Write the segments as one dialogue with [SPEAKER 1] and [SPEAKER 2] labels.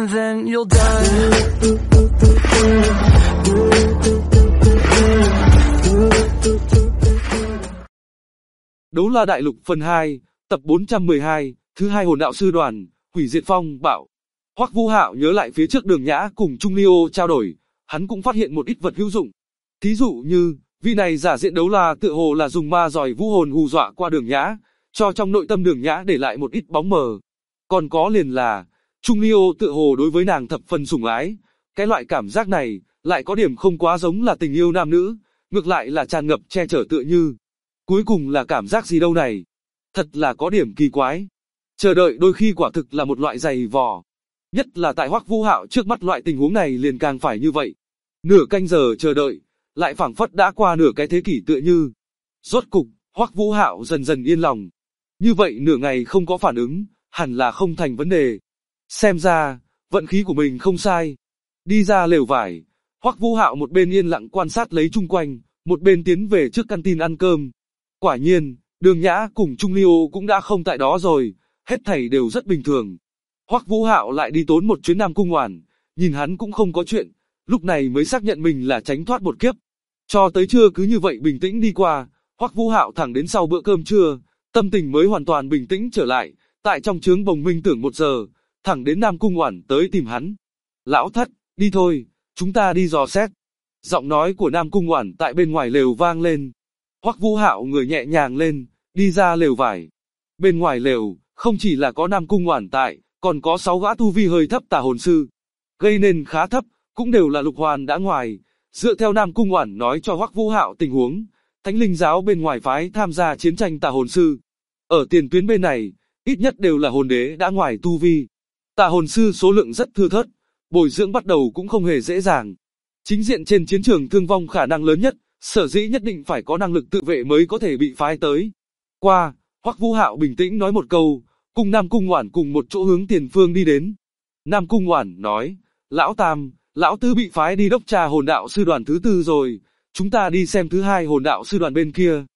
[SPEAKER 1] and then you'll die.
[SPEAKER 2] Đấu La Đại Lục phần 2, tập 412, thứ hai hồn đạo sư đoàn, hủy diệt phong bạo. Hoắc Vũ Hạo nhớ lại phía trước Đường Nhã cùng Trung Ly Ô trao đổi, hắn cũng phát hiện một ít vật hữu dụng. Thí dụ như, vị này giả diện đấu la tựa hồ là dùng ma giỏi vũ hồn hù dọa qua Đường Nhã, cho trong nội tâm Đường Nhã để lại một ít bóng mờ. Còn có liền là, Trung Ly Ô tựa hồ đối với nàng thập phần sủng ái, cái loại cảm giác này, lại có điểm không quá giống là tình yêu nam nữ, ngược lại là tràn ngập che chở tựa như. Cuối cùng là cảm giác gì đâu này? Thật là có điểm kỳ quái. Chờ đợi đôi khi quả thực là một loại giày vò. Nhất là tại Hoắc Vũ Hạo trước mắt loại tình huống này liền càng phải như vậy. Nửa canh giờ chờ đợi, lại phảng phất đã qua nửa cái thế kỷ tựa như. Rốt cục, Hoắc Vũ Hạo dần dần yên lòng. Như vậy nửa ngày không có phản ứng, hẳn là không thành vấn đề. Xem ra, vận khí của mình không sai. Đi ra lều vải, Hoắc Vũ Hạo một bên yên lặng quan sát lấy chung quanh, một bên tiến về trước căn tin ăn cơm. Quả nhiên, Đường Nhã cùng Trung Ly Ô cũng đã không tại đó rồi, hết thảy đều rất bình thường. Hoắc Vũ Hạo lại đi tốn một chuyến Nam Cung Oản, nhìn hắn cũng không có chuyện, lúc này mới xác nhận mình là tránh thoát một kiếp. Cho tới trưa cứ như vậy bình tĩnh đi qua, Hoắc Vũ Hạo thẳng đến sau bữa cơm trưa, tâm tình mới hoàn toàn bình tĩnh trở lại, tại trong trướng bồng minh tưởng 1 giờ, thẳng đến Nam Cung Oản tới tìm hắn. Lão thất, đi thôi, chúng ta đi dò xét. Giọng nói của Nam Cung Oản tại bên ngoài lều vang lên. Hoắc Vũ Hạo người nhẹ nhàng lên, đi ra lều vải. Bên ngoài lều, không chỉ là có Nam Cung Oản tại, còn có 6 gã tu vi hơi thấp tà hồn sư. Gây nên khá thấp, cũng đều là lục hoàn đã ngoài. Dựa theo Nam Cung Oản nói cho Hoắc Vũ Hạo tình huống, Thánh Linh giáo bên ngoài phái tham gia chiến tranh tà hồn sư. Ở tiền tuyến bên này, ít nhất đều là hồn đế đã ngoài tu vi. Tà hồn sư số lượng rất thưa thớt, bồi dưỡng bắt đầu cũng không hề dễ dàng. Chính diện trên chiến trường thương vong khả năng lớn nhất, sở dĩ nhất định phải có năng lực tự vệ mới có thể bị phái tới. Qua, Hoắc Vũ Hạo bình tĩnh nói một câu, cùng Nam Cung Oản cùng một chỗ hướng tiền phương đi đến. Nam Cung Oản nói, Lão Tam, Lão Tứ bị phái đi đốc tra hồn đạo sư đoàn thứ 4 rồi, chúng ta đi xem thứ 2 hồn đạo sư đoàn bên kia.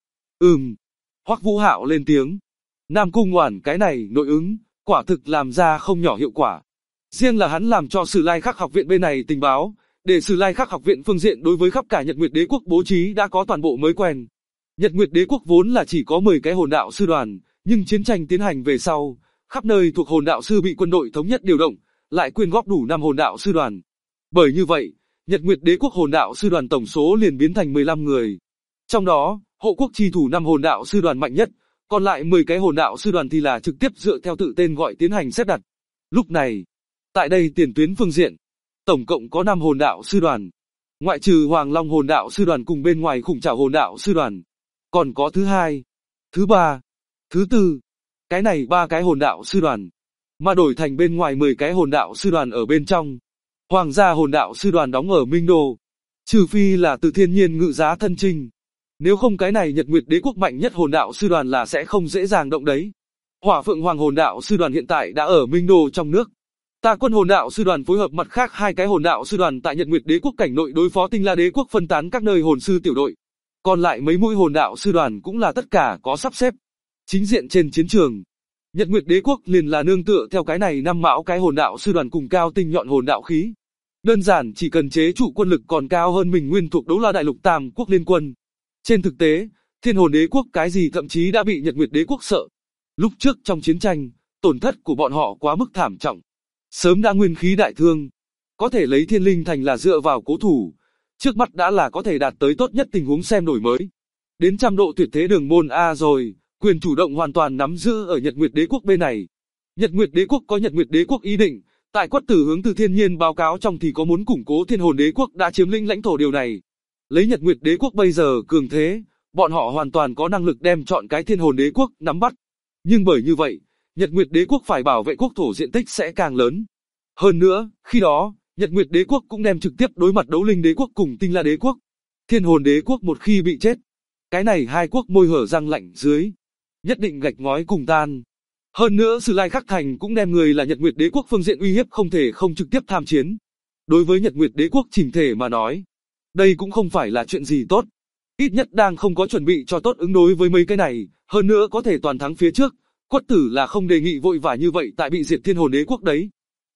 [SPEAKER 2] Hoắc Vũ Hạo lên tiếng. Nam Cung Oản cái này nội ứng, quả thực làm ra không nhỏ hiệu quả. Riêng là hắn làm cho Sử Lai Khắc học viện bên này tình báo, để Sử Lai Khắc học viện phương diện đối với khắp cả Nhật Nguyệt Đế quốc bố trí đã có toàn bộ mới quen. Nhật Nguyệt Đế quốc vốn là chỉ có 10 cái hồn đạo sư đoàn, nhưng chiến tranh tiến hành về sau, khắp nơi thuộc hồn đạo sư bị quân đội thống nhất điều động, lại quyên góp đủ 5 hồn đạo sư đoàn. Bởi như vậy, Nhật Nguyệt Đế quốc hồn đạo sư đoàn tổng số liền biến thành 15 người. Trong đó, hộ quốc chi thủ 5 hồn đạo sư đoàn mạnh nhất, còn lại 10 cái hồn đạo sư đoàn thì là trực tiếp dựa theo tự tên gọi tiến hành xếp đặt. Lúc này, tại đây tiền tuyến phương diện, tổng cộng có 5 hồn đạo sư đoàn. Ngoại trừ Hoàng Long hồn đạo sư đoàn cùng bên ngoài Khủng Trảo hồn đạo sư đoàn, còn có thứ 2, thứ 3, thứ 4. Cái này 3 cái hồn đạo sư đoàn, mà đổi thành bên ngoài 10 cái hồn đạo sư đoàn ở bên trong. Hoàng gia hồn đạo sư đoàn đóng ở Minh Đô, trừ phi là từ thiên nhiên ngự giá thân chinh. Nếu không cái này Nhật Nguyệt Đế quốc mạnh nhất hồn đạo sư đoàn là sẽ không dễ dàng động đấy. Hỏa Phượng Hoàng hồn đạo sư đoàn hiện tại đã ở Minh Đô trong nước. Tà Quân hồn đạo sư đoàn phối hợp mặt khác 2 cái hồn đạo sư đoàn tại Nhật Nguyệt Đế quốc cảnh nội đối phó Tinh La Đế quốc phân tán các nơi hồn sư tiểu đội. Còn lại mấy mũi hồn đạo sư đoàn cũng là tất cả có sắp xếp. Chính diện trên chiến trường, Nhật Nguyệt Đế quốc liền là nương tựa theo cái này 5 mão cái hồn đạo sư đoàn cùng cao tinh nhọn hồn đạo khí. Đơn giản chỉ cần chế trụ quân lực còn cao hơn mình nguyên thuộc Đấu La Đại Lục Tam quốc liên quân. Trên thực tế, Thiên Hồn Đế quốc cái gì thậm chí đã bị Nhật Nguyệt Đế quốc sợ. Lúc trước trong chiến tranh, tổn thất của bọn họ quá mức thảm trọng. Sớm đã nguyên khí đại thương. Có thể lấy Thiên Linh Thành là dựa vào cố thủ. Trước mắt đã là có thể đạt tới tốt nhất tình huống xem đổi mới. Đến 100 độ tuyệt thế đường môn A rồi, quyền chủ động hoàn toàn nắm giữ ở Nhật Nguyệt Đế quốc bên này. Nhật Nguyệt Đế quốc có Nhật Nguyệt Đế quốc ý định, tại Quất Tử hướng từ thiên nhiên báo cáo trong thì có muốn củng cố Thiên Hồn Đế quốc đã chiếm lĩnh lãnh thổ điều này. Lấy Nhật Nguyệt Đế quốc bây giờ cường thế, bọn họ hoàn toàn có năng lực đem chọn cái Thiên Hồn Đế quốc nắm bắt. Nhưng bởi như vậy, Nhật Nguyệt Đế quốc phải bảo vệ quốc thổ diện tích sẽ càng lớn. Hơn nữa, khi đó, Nhật Nguyệt Đế quốc cũng đem trực tiếp đối mặt Đấu Linh Đế quốc cùng Tinh La Đế quốc. Thiên Hồn Đế quốc một khi bị chết, cái này hai quốc môi hở răng lạnh dưới, nhất định gạch ngói cùng tan. Hơn nữa Sử Lai Khắc Thành cũng đem người là Nhật Nguyệt Đế quốc phương diện uy hiếp không thể không trực tiếp tham chiến. Đối với Nhật Nguyệt Đế quốc chỉnh thể mà nói, đây cũng không phải là chuyện gì tốt. Ít nhất đang không có chuẩn bị cho tốt ứng đối với mấy cái này, hơn nữa có thể toàn thắng phía trước. Quất Tử là không đề nghị vội vã như vậy tại bị diệt Thiên Hồn Đế quốc đấy.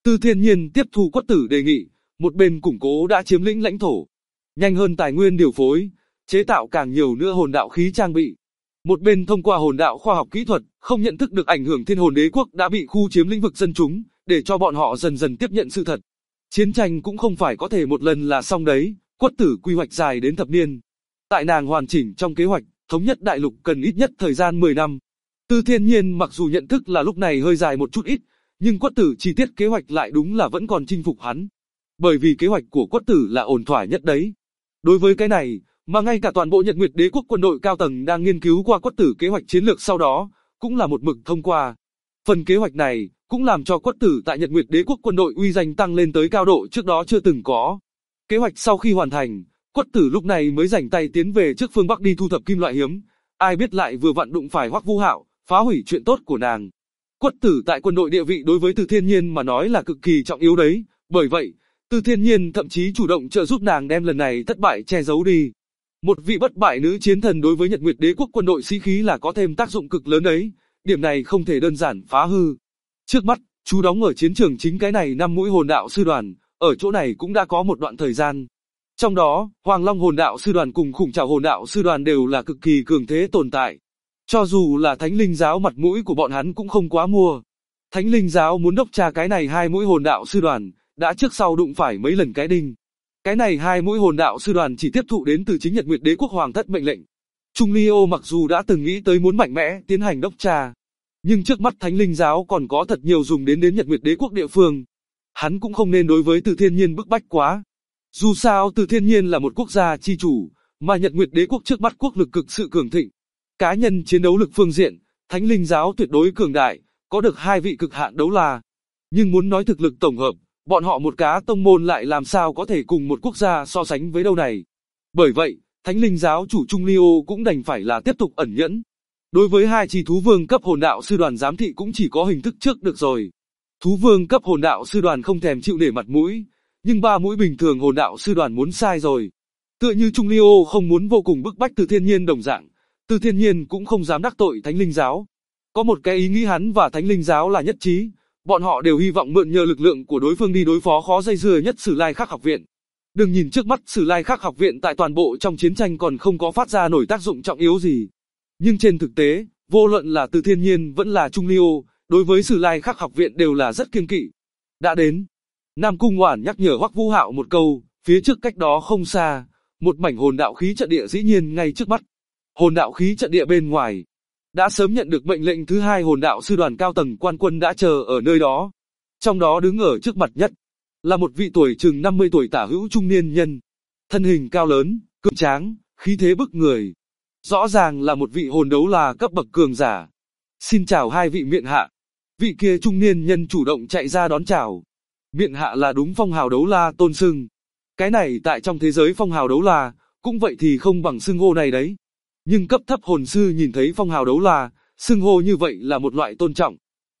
[SPEAKER 2] Từ Thiên Nhiên tiếp thu Quất Tử đề nghị, một bên củng cố đã chiếm lĩnh lãnh thổ, nhanh hơn tài nguyên điều phối, chế tạo càng nhiều nữa hồn đạo khí trang bị. Một bên thông qua hồn đạo khoa học kỹ thuật, không nhận thức được ảnh hưởng Thiên Hồn Đế quốc đã bị khu chiếm lĩnh vực dân chúng, để cho bọn họ dần dần tiếp nhận sự thật. Chiến tranh cũng không phải có thể một lần là xong đấy, Quất Tử quy hoạch dài đến thập niên. Tại nàng hoàn chỉnh trong kế hoạch, thống nhất đại lục cần ít nhất thời gian 10 năm. Từ Thiên Nhiên mặc dù nhận thức là lúc này hơi dài một chút ít, nhưng Quất Tử chi tiết kế hoạch lại đúng là vẫn còn chinh phục hắn. Bởi vì kế hoạch của Quất Tử là ổn thỏa nhất đấy. Đối với cái này, mà ngay cả toàn bộ Nhật Nguyệt Đế quốc quân đội cao tầng đang nghiên cứu qua Quất Tử kế hoạch chiến lược sau đó, cũng là một mực thông qua. Phần kế hoạch này cũng làm cho Quất Tử tại Nhật Nguyệt Đế quốc quân đội uy danh tăng lên tới cao độ trước đó chưa từng có. Kế hoạch sau khi hoàn thành, Quất Tử lúc này mới rảnh tay tiến về trước phương Bắc đi thu thập kim loại hiếm. Ai biết lại vừa vặn đụng phải Hoắc Vũ Hạo, phá hủy chuyện tốt của nàng. Quất Tử tại quân đội địa vị đối với Từ Thiên Nhiên mà nói là cực kỳ trọng yếu đấy, bởi vậy, Từ Thiên Nhiên thậm chí chủ động trợ giúp nàng đem lần này thất bại che giấu đi. Một vị bất bại nữ chiến thần đối với Nhật Nguyệt Đế quốc quân đội sĩ khí là có thêm tác dụng cực lớn đấy, điểm này không thể đơn giản phá hư. Trước mắt, chú đóng ở chiến trường chính cái này 5 mũi hồn đạo sư đoàn, ở chỗ này cũng đã có một đoạn thời gian. Trong đó, Hoàng Long hồn đạo sư đoàn cùng Khủng Trảo hồn đạo sư đoàn đều là cực kỳ cường thế tồn tại. Cho dù là Thánh Linh giáo mặt mũi của bọn hắn cũng không quá mua. Thánh Linh giáo muốn đốc tra cái này 2 mũi hồn đạo sư đoàn, đã trước sau đụng phải mấy lần cái đinh. Cái này 2 mũi hồn đạo sư đoàn chỉ tiếp thụ đến từ chính Nhật Nguyệt Đế quốc hoàng thất mệnh lệnh. Trung Ly Ô mặc dù đã từng nghĩ tới muốn mạnh mẽ tiến hành đốc tra, nhưng trước mắt Thánh Linh giáo còn có thật nhiều dùng đến Nhật Nguyệt Đế quốc địa phương. Hắn cũng không nên đối với Từ Thiên Nhiên bức bách quá. Dù sao Từ Thiên Nhiên là một quốc gia chi chủ, mà Nhật Nguyệt Đế quốc trước mắt quốc lực cực sự cường thịnh. Cá nhân chiến đấu lực phương diện, Thánh Linh giáo tuyệt đối cường đại, có được 2 vị cực hạn đấu la. Nhưng muốn nói thực lực tổng hợp, bọn họ một cá tông môn lại làm sao có thể cùng một quốc gia so sánh với đâu này. Bởi vậy, Thánh Linh giáo chủ Trung Ly Ô cũng đành phải là tiếp tục ẩn nhẫn. Đối với 2 chỉ thú vương cấp hồn đạo sư đoàn giám thị cũng chỉ có hình thức trước được rồi. Thú vương cấp hồn đạo sư đoàn không thèm chịu để mặt mũi, nhưng 3 mũi bình thường hồn đạo sư đoàn muốn sai rồi. Tựa như Trung Ly Ô không muốn vô cùng bức bách Từ Thiên Nhiên đồng dạng, Từ Thiên Nhiên cũng không dám đắc tội Thánh Linh giáo. Có một cái ý nghĩ hắn và Thánh Linh giáo là nhất trí, bọn họ đều hy vọng mượn nhờ lực lượng của đối phương đi đối phó khó dây dưa nhất Sử Lai Khắc học viện. Đừng nhìn trước mắt Sử Lai Khắc học viện tại toàn bộ trong chiến tranh còn không có phát ra nổi tác dụng trọng yếu gì. Nhưng trên thực tế, vô luận là Từ Thiên Nhiên vẫn là Trung Ly Ô, đối với Sử Lai Khắc học viện đều là rất kiêng kỵ. Đã đến, Nam Cung Oản nhắc nhở Hoắc Vũ Hạo một câu, phía trước cách đó không xa, một mảnh hồn đạo khí trận địa dĩ nhiên ngay trước mắt. Hồn đạo khí trận địa bên ngoài, đã sớm nhận được mệnh lệnh thứ 2 hồn đạo sư đoàn cao tầng quan quân đã chờ ở nơi đó. Trong đó đứng ở trước mặt nhất, là một vị tuổi chừng 50 tuổi tả hữu trung niên nhân. Thân hình cao lớn, cường tráng, khí thế bức người. Rõ ràng là một vị hồn đấu la cấp bậc cường giả. Xin chào 2 vị miện hạ. Vị kia trung niên nhân chủ động chạy ra đón chào. Miện hạ là đúng phong hào đấu la tôn xưng. Cái này tại trong thế giới phong hào đấu la, cũng vậy thì không bằng xưng hô này đấy. Nhưng cấp thấp hồn sư nhìn thấy phong hào đấu la, xưng hô như vậy là một loại tôn trọng.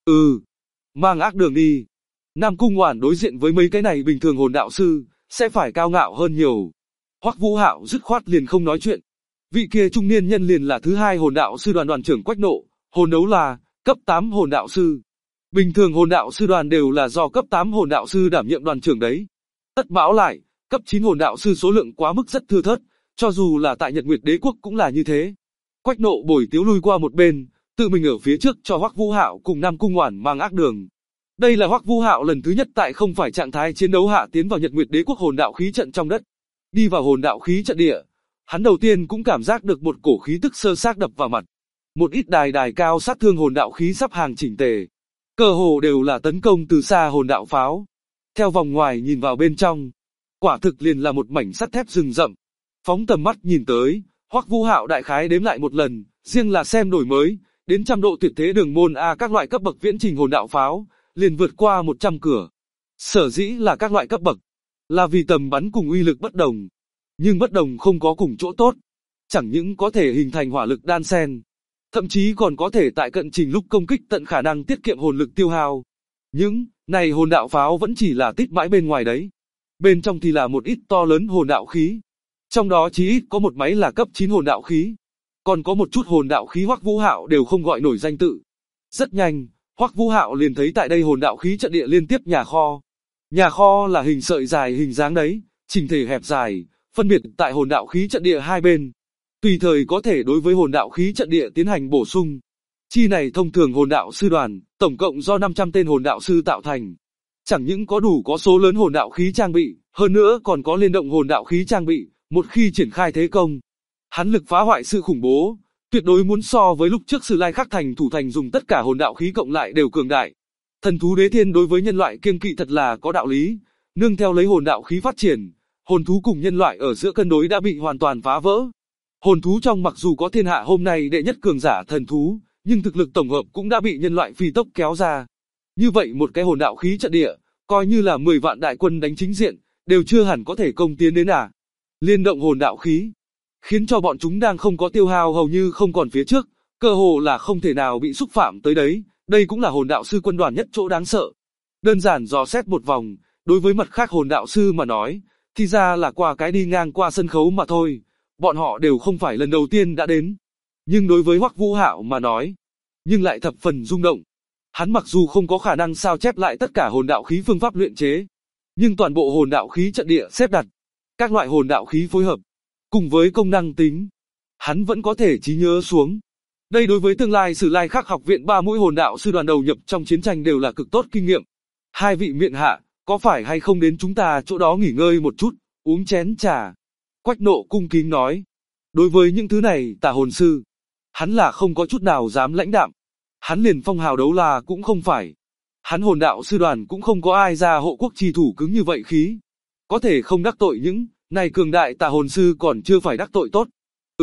[SPEAKER 2] Mang ác đường đi. Nam Cung Oản đối diện với mấy cái này bình thường hồn đạo sư, sẽ phải cao ngạo hơn nhiều. Hoắc Vũ Hạo dứt khoát liền không nói chuyện. Vị kia trung niên nhân liền là thứ 2 hồn đạo sư đoàn đoàn trưởng Quách Nộ, hồn đấu la, cấp 8 hồn đạo sư. Bình thường hồn đạo sư đoàn đều là do cấp 8 hồn đạo sư đảm nhiệm đoàn trưởng đấy. Tất báo lại, cấp 9 hồn đạo sư số lượng quá mức rất thưa thớt, cho dù là tại Nhật Nguyệt Đế quốc cũng là như thế. Quách Nộ bồi tiếu lui qua một bên, tự mình ở phía trước cho Hoắc Vũ Hạo cùng Nam Cung Oản mang ác đường. Đây là Hoắc Vũ Hạo lần thứ nhất tại không phải trạng thái chiến đấu hạ tiến vào Nhật Nguyệt Đế quốc hồn đạo khí trận trong đất. Đi vào hồn đạo khí trận địa, hắn đầu tiên cũng cảm giác được một cổ khí tức sơ xác đập vào mặt. Một ít đài cao sát thương hồn đạo khí sắp hàng chỉnh tề. Cơ hồ đều là tấn công từ xa hồn đạo pháo. Theo vòng ngoài nhìn vào bên trong, quả thực liền là một mảnh sắt thép rừng rậm. Phóng tầm mắt nhìn tới, Hoắc Vũ Hạo đại khái đếm lại một lần, riêng là xem đổi mới, đến trăm độ tuyệt thế đường môn A các loại cấp bậc viễn trình hồn đạo pháo, liền vượt qua 100 cửa. Sở dĩ là các loại cấp bậc, là vì tầm bắn cùng uy lực bất đồng. Nhưng bất đồng không có cùng chỗ tốt. Chẳng những có thể hình thành hỏa lực đan xen, thậm chí còn có thể tại cận trình lúc công kích tận khả năng tiết kiệm hồn lực tiêu hao. Những này hồn đạo pháo vẫn chỉ là tít mãi bên ngoài đấy. Bên trong thì là một ít to lớn hồn đạo khí. Trong đó chí ít có một máy là cấp 9 hồn đạo khí. Còn có một chút hồn đạo khí Hoắc Vũ Hạo đều không gọi nổi danh tự. Rất nhanh, Hoắc Vũ Hạo liền thấy tại đây hồn đạo khí trận địa liên tiếp nhà kho. Nhà kho là hình sợi dài hình dáng đấy, chỉnh thể hẹp dài, phân biệt tại hồn đạo khí trận địa hai bên. Tùy thời có thể đối với hồn đạo khí trận địa tiến hành bổ sung. Chi này thông thường hồn đạo sư đoàn, tổng cộng do 500 tên hồn đạo sư tạo thành. Chẳng những có đủ có số lớn hồn đạo khí trang bị, hơn nữa còn có liên động hồn đạo khí trang bị, một khi triển khai thế công. Hắn lực phá hoại sự khủng bố, tuyệt đối muốn so với lúc trước Sử Lai Khắc Thành thủ thành dùng tất cả hồn đạo khí cộng lại đều cường đại. Thần thú đế thiên đối với nhân loại kiêng kỵ thật là có đạo lý, nương theo lấy hồn đạo khí phát triển, hồn thú cùng nhân loại ở giữa cân đối đã bị hoàn toàn phá vỡ. Hồn thú trong mặc dù có thiên hạ hôm nay đệ nhất cường giả thần thú, nhưng thực lực tổng hợp cũng đã bị nhân loại phi tốc kéo ra. Như vậy một cái hồn đạo khí trận địa, coi như là 10 vạn đại quân đánh chính diện, đều chưa hẳn có thể công tiến đến à. Liên động hồn đạo khí, khiến cho bọn chúng đang không có tiêu hao hầu như không còn phía trước, cơ hồ là không thể nào bị xúc phạm tới đấy, đây cũng là hồn đạo sư quân đoàn nhất chỗ đáng sợ. Đơn giản dò xét một vòng, đối với mặt khác hồn đạo sư mà nói, thì ra là qua cái đi ngang qua sân khấu mà thôi, bọn họ đều không phải lần đầu tiên đã đến. Nhưng đối với Hoắc Vũ Hạo mà nói, nhưng lại thập phần rung động. Hắn mặc dù không có khả năng sao chép lại tất cả hồn đạo khí phương pháp luyện chế, nhưng toàn bộ hồn đạo khí trận địa xếp đặt, các loại hồn đạo khí phối hợp, cùng với công năng tính, hắn vẫn có thể trí nhớ xuống. Đây đối với tương lai Sử Lai Khắc học viện 3 mũi hồn đạo sư đoàn đầu nhập trong chiến tranh đều là cực tốt kinh nghiệm. Hai vị miện hạ, có phải hay không đến chúng ta chỗ đó nghỉ ngơi một chút, uống chén trà? Quách Nộ cung kính nói. Đối với những thứ này tà hồn sư, hắn là không có chút nào dám lãnh đạm. Hắn liền phong hào đấu la cũng không phải. Hắn hồn đạo sư đoàn cũng không có ai ra hộ quốc chi thủ cứng như vậy khí. Có thể không đắc tội những này cường đại tà hồn sư còn chưa phải đắc tội tốt.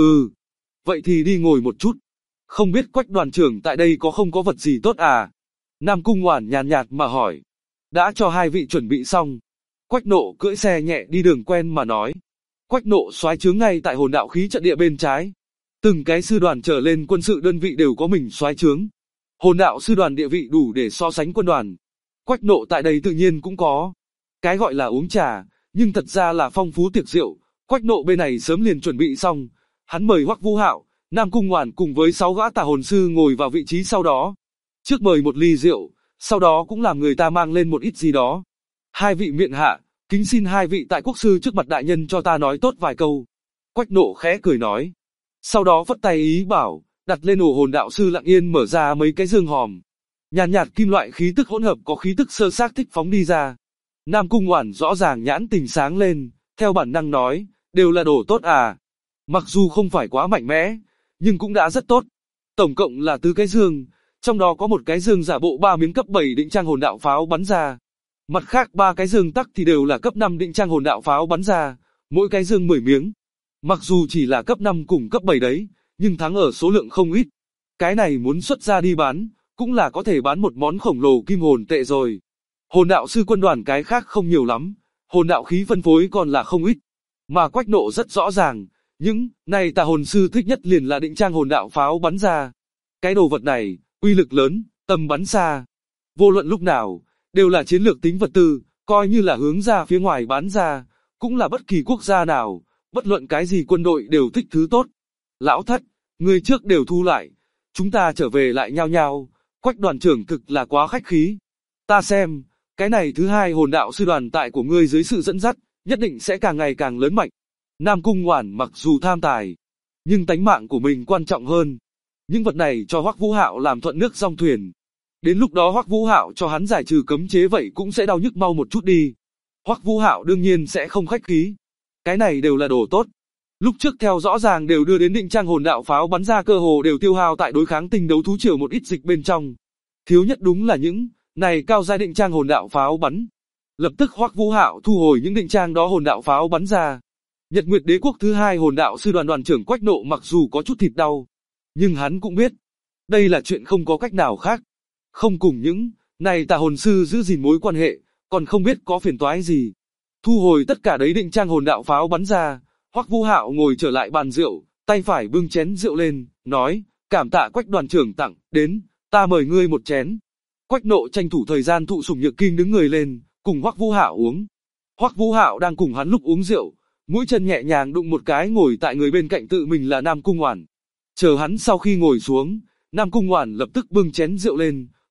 [SPEAKER 2] Vậy thì đi ngồi một chút. Không biết Quách đoàn trưởng tại đây có không có vật gì tốt à? Nam Cung Ngoản nhàn nhạt mà hỏi. Đã cho hai vị chuẩn bị xong. Quách Nộ cưỡi xe nhẹ đi đường quen mà nói. Quách Nộ soái trướng ngay tại hồn đạo khí trận địa bên trái. Từng cái sư đoàn trở lên quân sự đơn vị đều có mình soái trướng. Hồn đạo sư đoàn địa vị đủ để so sánh quân đoàn. Quách Nộ tại đây tự nhiên cũng có. Cái gọi là uống trà, nhưng thật ra là phong phú tiệc rượu. Quách Nộ bên này sớm liền chuẩn bị xong. Hắn mời Hoắc Vũ Hạo, Nam Cung Ngoản cùng với 6 gã tà hồn sư ngồi vào vị trí sau đó. Trước mời một ly rượu, sau đó cũng làm người ta mang lên một ít gì đó. Hai vị miện hạ, kính xin hai vị tại quốc sư trước mặt đại nhân cho ta nói tốt vài câu. Quách Nộ khẽ cười nói. Sau đó phất tay ý bảo, đặt lên ổ hồn đạo sư lặng yên mở ra mấy cái dương hòm. Nhàn nhạt kim loại khí tức hỗn hợp có khí tức sơ xác thích phóng đi ra. Nam Cung Ngoản rõ ràng nhãn tình sáng lên, theo bản năng nói, đều là đồ tốt à. Mặc dù không phải quá mạnh mẽ, nhưng cũng đã rất tốt. Tổng cộng là 4 cái dương, trong đó có một cái dương giả bộ 3 miếng cấp 7 định trang hồn đạo pháo bắn ra. Mặt khác 3 cái dương tắc thì đều là cấp 5 định trang hồn đạo pháo bắn ra, mỗi cái dương 10 miếng. Mặc dù chỉ là cấp 5 cùng cấp 7 đấy, nhưng thắng ở số lượng không ít. Cái này muốn xuất ra đi bán, cũng là có thể bán một món khổng lồ kim hồn tệ rồi. Hồn đạo sư quân đoàn cái khác không nhiều lắm, hồn đạo khí phân phối còn là không ít. Mà Quách Nộ rất rõ ràng, những này tà hồn sư thích nhất liền là định trang hồn đạo pháo bắn ra. Cái đồ vật này, uy lực lớn, tầm bắn xa. Vô luận lúc nào, đều là chiến lược tính vật tư, coi như là hướng ra phía ngoài bán ra, cũng là bất kỳ quốc gia nào, bất luận cái gì quân đội đều thích thứ tốt. Lão Thất, người trước đều thu lại, chúng ta trở về lại nhau nhau, Quách đoàn trưởng thực là quá khách khí. Ta xem, cái này thứ hai hồn đạo sư đoàn tại của ngươi dưới sự dẫn dắt, nhất định sẽ càng ngày càng lớn mạnh. Nam Cung Ngoản mặc dù tham tài, nhưng tánh mạng của mình quan trọng hơn. Những vật này cho Hoắc Vũ Hạo làm thuận nước dong thuyền. Đến lúc đó Hoắc Vũ Hạo cho hắn giải trừ cấm chế vậy cũng sẽ đau nhức mau một chút đi. Hoắc Vũ Hạo đương nhiên sẽ không khách khí. Cái này đều là đồ tốt. Lúc trước theo rõ ràng đều đưa đến định trang hồn đạo pháo bắn ra cơ hồ đều tiêu hao tại đối kháng tinh đấu thú triều một ít dịch bên trong. Thiếu nhất đúng là những này cao giai định trang hồn đạo pháo bắn. Lập tức Hoắc Vũ Hạo thu hồi những định trang đó hồn đạo pháo bắn ra. Nhật Nguyệt Đế quốc thứ hai hồn đạo sư đoàn đoàn trưởng Quách Nộ mặc dù có chút thịt đau, nhưng hắn cũng biết, đây là chuyện không có cách nào khác. Không cùng những này tà hồn sư giữ gìn mối quan hệ, còn không biết có phiền toái gì. Thu hồi tất cả đấy định trang hồn đạo pháo bắn ra, Hoắc Vũ Hạo ngồi trở lại bàn rượu, tay phải bưng chén rượu lên, nói, cảm tạ Quách đoàn trưởng tặng, đến, ta mời ngươi một chén. Quách Nộ tranh thủ thời gian thụ sủng nhược kinh đứng người lên, cùng Hoắc Vũ Hạo uống. Hoắc Vũ Hạo đang cùng hắn lúc uống rượu, mũi chân nhẹ nhàng đụng một cái ngồi tại người bên cạnh tự mình là Nam Cung Ngoản. Chờ hắn sau khi ngồi xuống, Nam Cung Ngoản lập tức bưng chén rượu lên,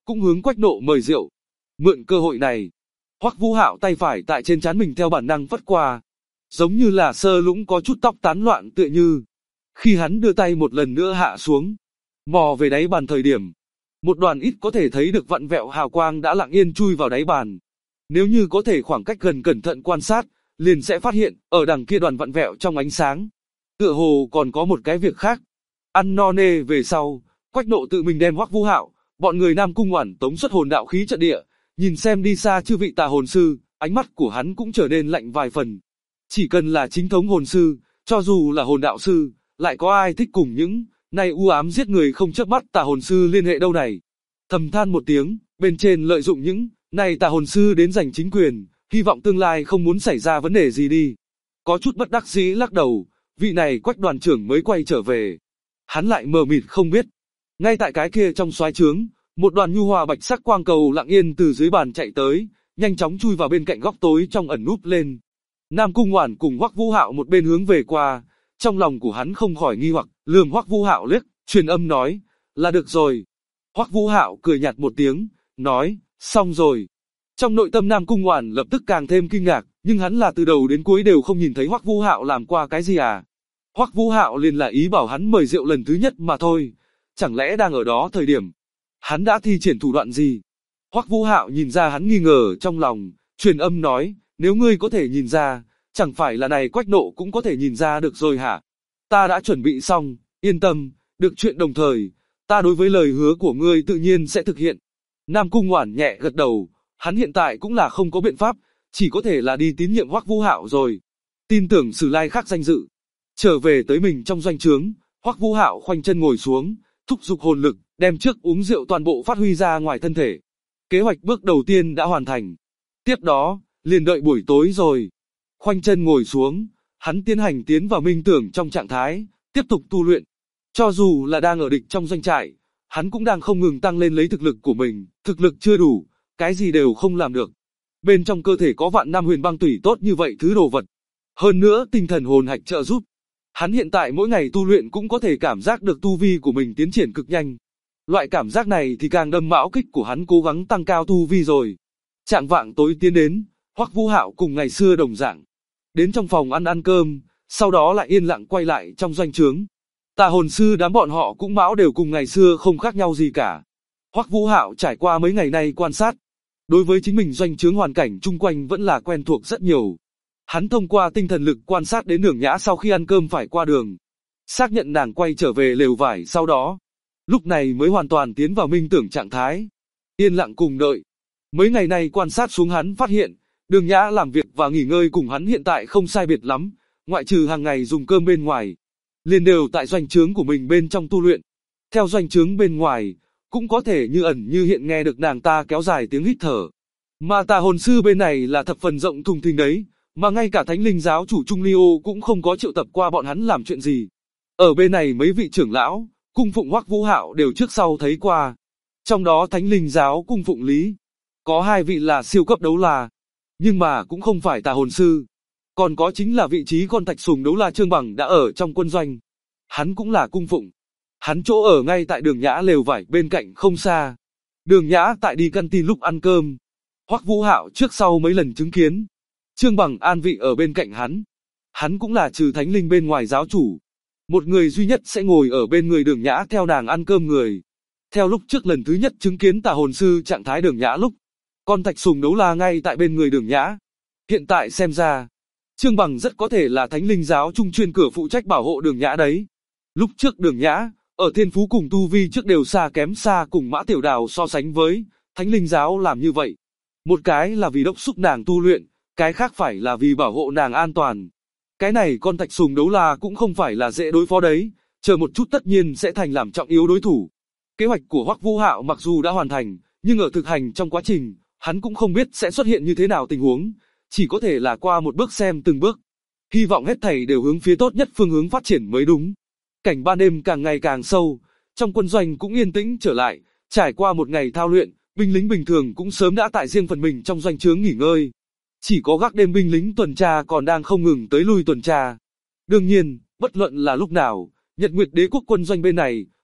[SPEAKER 2] cũng hướng Quách Nộ mời rượu. Mượn cơ hội này, Hoắc Vũ Hạo tay phải tại trên trán mình theo bản năng phất qua, giống như là sơ lũng có chút tóc tán loạn tựa như. Khi hắn đưa tay một lần nữa hạ xuống, mò về đáy bàn thời điểm, một đoàn ít có thể thấy được vặn vẹo hào quang đã lặng yên chui vào đáy bàn. Nếu như có thể khoảng cách gần cẩn thận quan sát, liền sẽ phát hiện, ở đằng kia đoàn vặn vẹo trong ánh sáng, tựa hồ còn có một cái việc khác. Ăn no nê về sau, Quách Nộ tự mình đem Hoắc Vũ Hạo, bọn người Nam Cung Oản tống xuất hồn đạo khí trận địa, nhìn xem đi xa chư vị tà hồn sư, ánh mắt của hắn cũng trở nên lạnh vài phần. Chỉ cần là chính thống hồn sư, cho dù là hồn đạo sư, lại có ai thích cùng những này u ám giết người không chớp mắt tà hồn sư liên hệ đâu này. Thầm than một tiếng, bên trên lợi dụng những này tà hồn sư đến giành chính quyền, hy vọng tương lai không muốn xảy ra vấn đề gì đi. Có chút bất đắc dĩ lắc đầu, vị này Quách đoàn trưởng mới quay trở về. Hắn lại mờ mịt không biết. Ngay tại cái kia trong soái trướng, một đoàn nhu hòa bạch sắc quang cầu lặng yên từ dưới bàn chạy tới, nhanh chóng chui vào bên cạnh góc tối trong ẩn núp lên. Nam Cung Oản cùng Hoắc Vũ Hạo một bên hướng về qua, trong lòng của hắn không khỏi nghi hoặc, lườm Hoắc Vũ Hạo liếc, truyền âm nói, là được rồi. Hoắc Vũ Hạo cười nhạt một tiếng, nói, xong rồi. Trong nội tâm Nam Cung Oản lập tức càng thêm kinh ngạc, nhưng hắn là từ đầu đến cuối đều không nhìn thấy Hoắc Vũ Hạo làm qua cái gì à. Hoắc Vũ Hạo liền là ý bảo hắn mời rượu lần thứ nhất mà thôi, chẳng lẽ đang ở đó thời điểm, hắn đã thi triển thủ đoạn gì? Hoắc Vũ Hạo nhìn ra hắn nghi ngờ trong lòng, truyền âm nói, nếu ngươi có thể nhìn ra, chẳng phải là này Quách Nộ cũng có thể nhìn ra được rồi hả? Ta đã chuẩn bị xong, yên tâm, được chuyện đồng thời, ta đối với lời hứa của ngươi tự nhiên sẽ thực hiện. Nam Cung Oản nhẹ gật đầu, hắn hiện tại cũng là không có biện pháp, chỉ có thể là đi tín nhiệm Hoắc Vũ Hạo rồi. Tin tưởng Sử Lai Khắc danh dự. Trở về tới mình trong doanh trướng, Hoắc Vũ Hạo khoanh chân ngồi xuống, thúc giục hồn lực, đem trước uống rượu toàn bộ phát huy ra ngoài thân thể. Kế hoạch bước đầu tiên đã hoàn thành. Tiếp đó, liền đợi buổi tối rồi. Khoanh chân ngồi xuống, hắn tiến vào minh tưởng trong trạng thái, tiếp tục tu luyện. Cho dù là đang ở địch trong doanh trại, hắn cũng đang không ngừng tăng lên lấy thực lực của mình, thực lực chưa đủ, cái gì đều không làm được. Bên trong cơ thể có vạn năm huyền băng tủy tốt như vậy thứ đồ vật. Hơn nữa tinh thần hồn hạch trợ giúp. Hắn hiện tại mỗi ngày tu luyện cũng có thể cảm giác được tu vi của mình tiến triển cực nhanh. Loại cảm giác này thì càng đâm mão kích của hắn cố gắng tăng cao tu vi rồi. Trạng vạng tối tiến đến, Hoắc Vũ Hạo cùng ngày xưa đồng dạng. Đến trong phòng ăn cơm, sau đó lại yên lặng quay lại trong doanh trướng. Tà hồn sư đám bọn họ cũng mão đều cùng ngày xưa không khác nhau gì cả. Hoắc Vũ Hạo trải qua mấy ngày nay quan sát, đối với chính mình doanh trướng hoàn cảnh chung quanh vẫn là quen thuộc rất nhiều. Hắn thông qua tinh thần lực quan sát đến Đường Nhã sau khi ăn cơm phải qua đường, xác nhận nàng quay trở về lều vải sau đó, lúc này mới hoàn toàn tiến vào minh tưởng trạng thái, yên lặng cùng đợi. Mấy ngày nay quan sát xuống hắn phát hiện, Đường Nhã làm việc và nghỉ ngơi cùng hắn hiện tại không sai biệt lắm, ngoại trừ hàng ngày dùng cơm bên ngoài, liền đều tại doanh trướng của mình bên trong tu luyện. Theo doanh trướng bên ngoài, cũng có thể như ẩn như hiện nghe được nàng ta kéo dài tiếng hít thở. Mà tà hồn sư bên này là thập phần rộng thùng thình đấy, mà ngay cả Thánh Linh giáo chủ Trung Liêu cũng không có triệu tập qua bọn hắn làm chuyện gì. Ở bên này mấy vị trưởng lão, cung phụng Hoắc Vũ Hạo đều trước sau thấy qua. Trong đó Thánh Linh giáo cung phụng Lý, có 2 vị là siêu cấp đấu la, nhưng mà cũng không phải tà hồn sư. Còn có chính là vị trí con thạch sùng đấu la Trương Bằng đã ở trong quân doanh. Hắn cũng là cung phụng. Hắn chỗ ở ngay tại Đường Nhã lều vải bên cạnh không xa. Đường Nhã tại đi canteen lúc ăn cơm. Hoắc Vũ Hạo trước sau mấy lần chứng kiến. Trương Bằng an vị ở bên cạnh hắn. Hắn cũng là trừ Thánh Linh bên ngoài giáo chủ. Một người duy nhất sẽ ngồi ở bên người Đường Nhã theo nàng ăn cơm người. Theo lúc trước lần thứ nhất chứng kiến tà hồn sư trạng thái Đường Nhã lúc, con thạch sùng đấu la ngay tại bên người Đường Nhã. Hiện tại xem ra, Trương Bằng rất có thể là Thánh Linh giáo trung chuyên cửa phụ trách bảo hộ Đường Nhã đấy. Lúc trước Đường Nhã, ở thiên phú cùng tu vi trước đều kém xa cùng Mã Tiểu Đào so sánh với, Thánh Linh giáo làm như vậy. Một cái là vì đốc thúc nàng tu luyện, cái khác phải là vì bảo hộ nàng an toàn. Cái này con thạch sùng đấu la cũng không phải là dễ đối phó đấy, chờ một chút tất nhiên sẽ thành làm trọng yếu đối thủ. Kế hoạch của Hoắc Vũ Hạo mặc dù đã hoàn thành, nhưng ở thực hành trong quá trình, hắn cũng không biết sẽ xuất hiện như thế nào tình huống, chỉ có thể là qua một bước xem từng bước. Hy vọng hết thảy đều hướng phía tốt nhất phương hướng phát triển mới đúng. Cảnh ban đêm càng ngày càng sâu, trong quân doanh cũng yên tĩnh trở lại, trải qua một ngày thao luyện, binh lính bình thường cũng sớm đã tại riêng phần mình trong doanh trướng nghỉ ngơi. Chỉ có gác đêm binh lính tuần tra còn đang không ngừng tới lui tuần tra. Đương nhiên, bất luận là lúc nào, Nhật Nguyệt Đế quốc quân doanh bên này,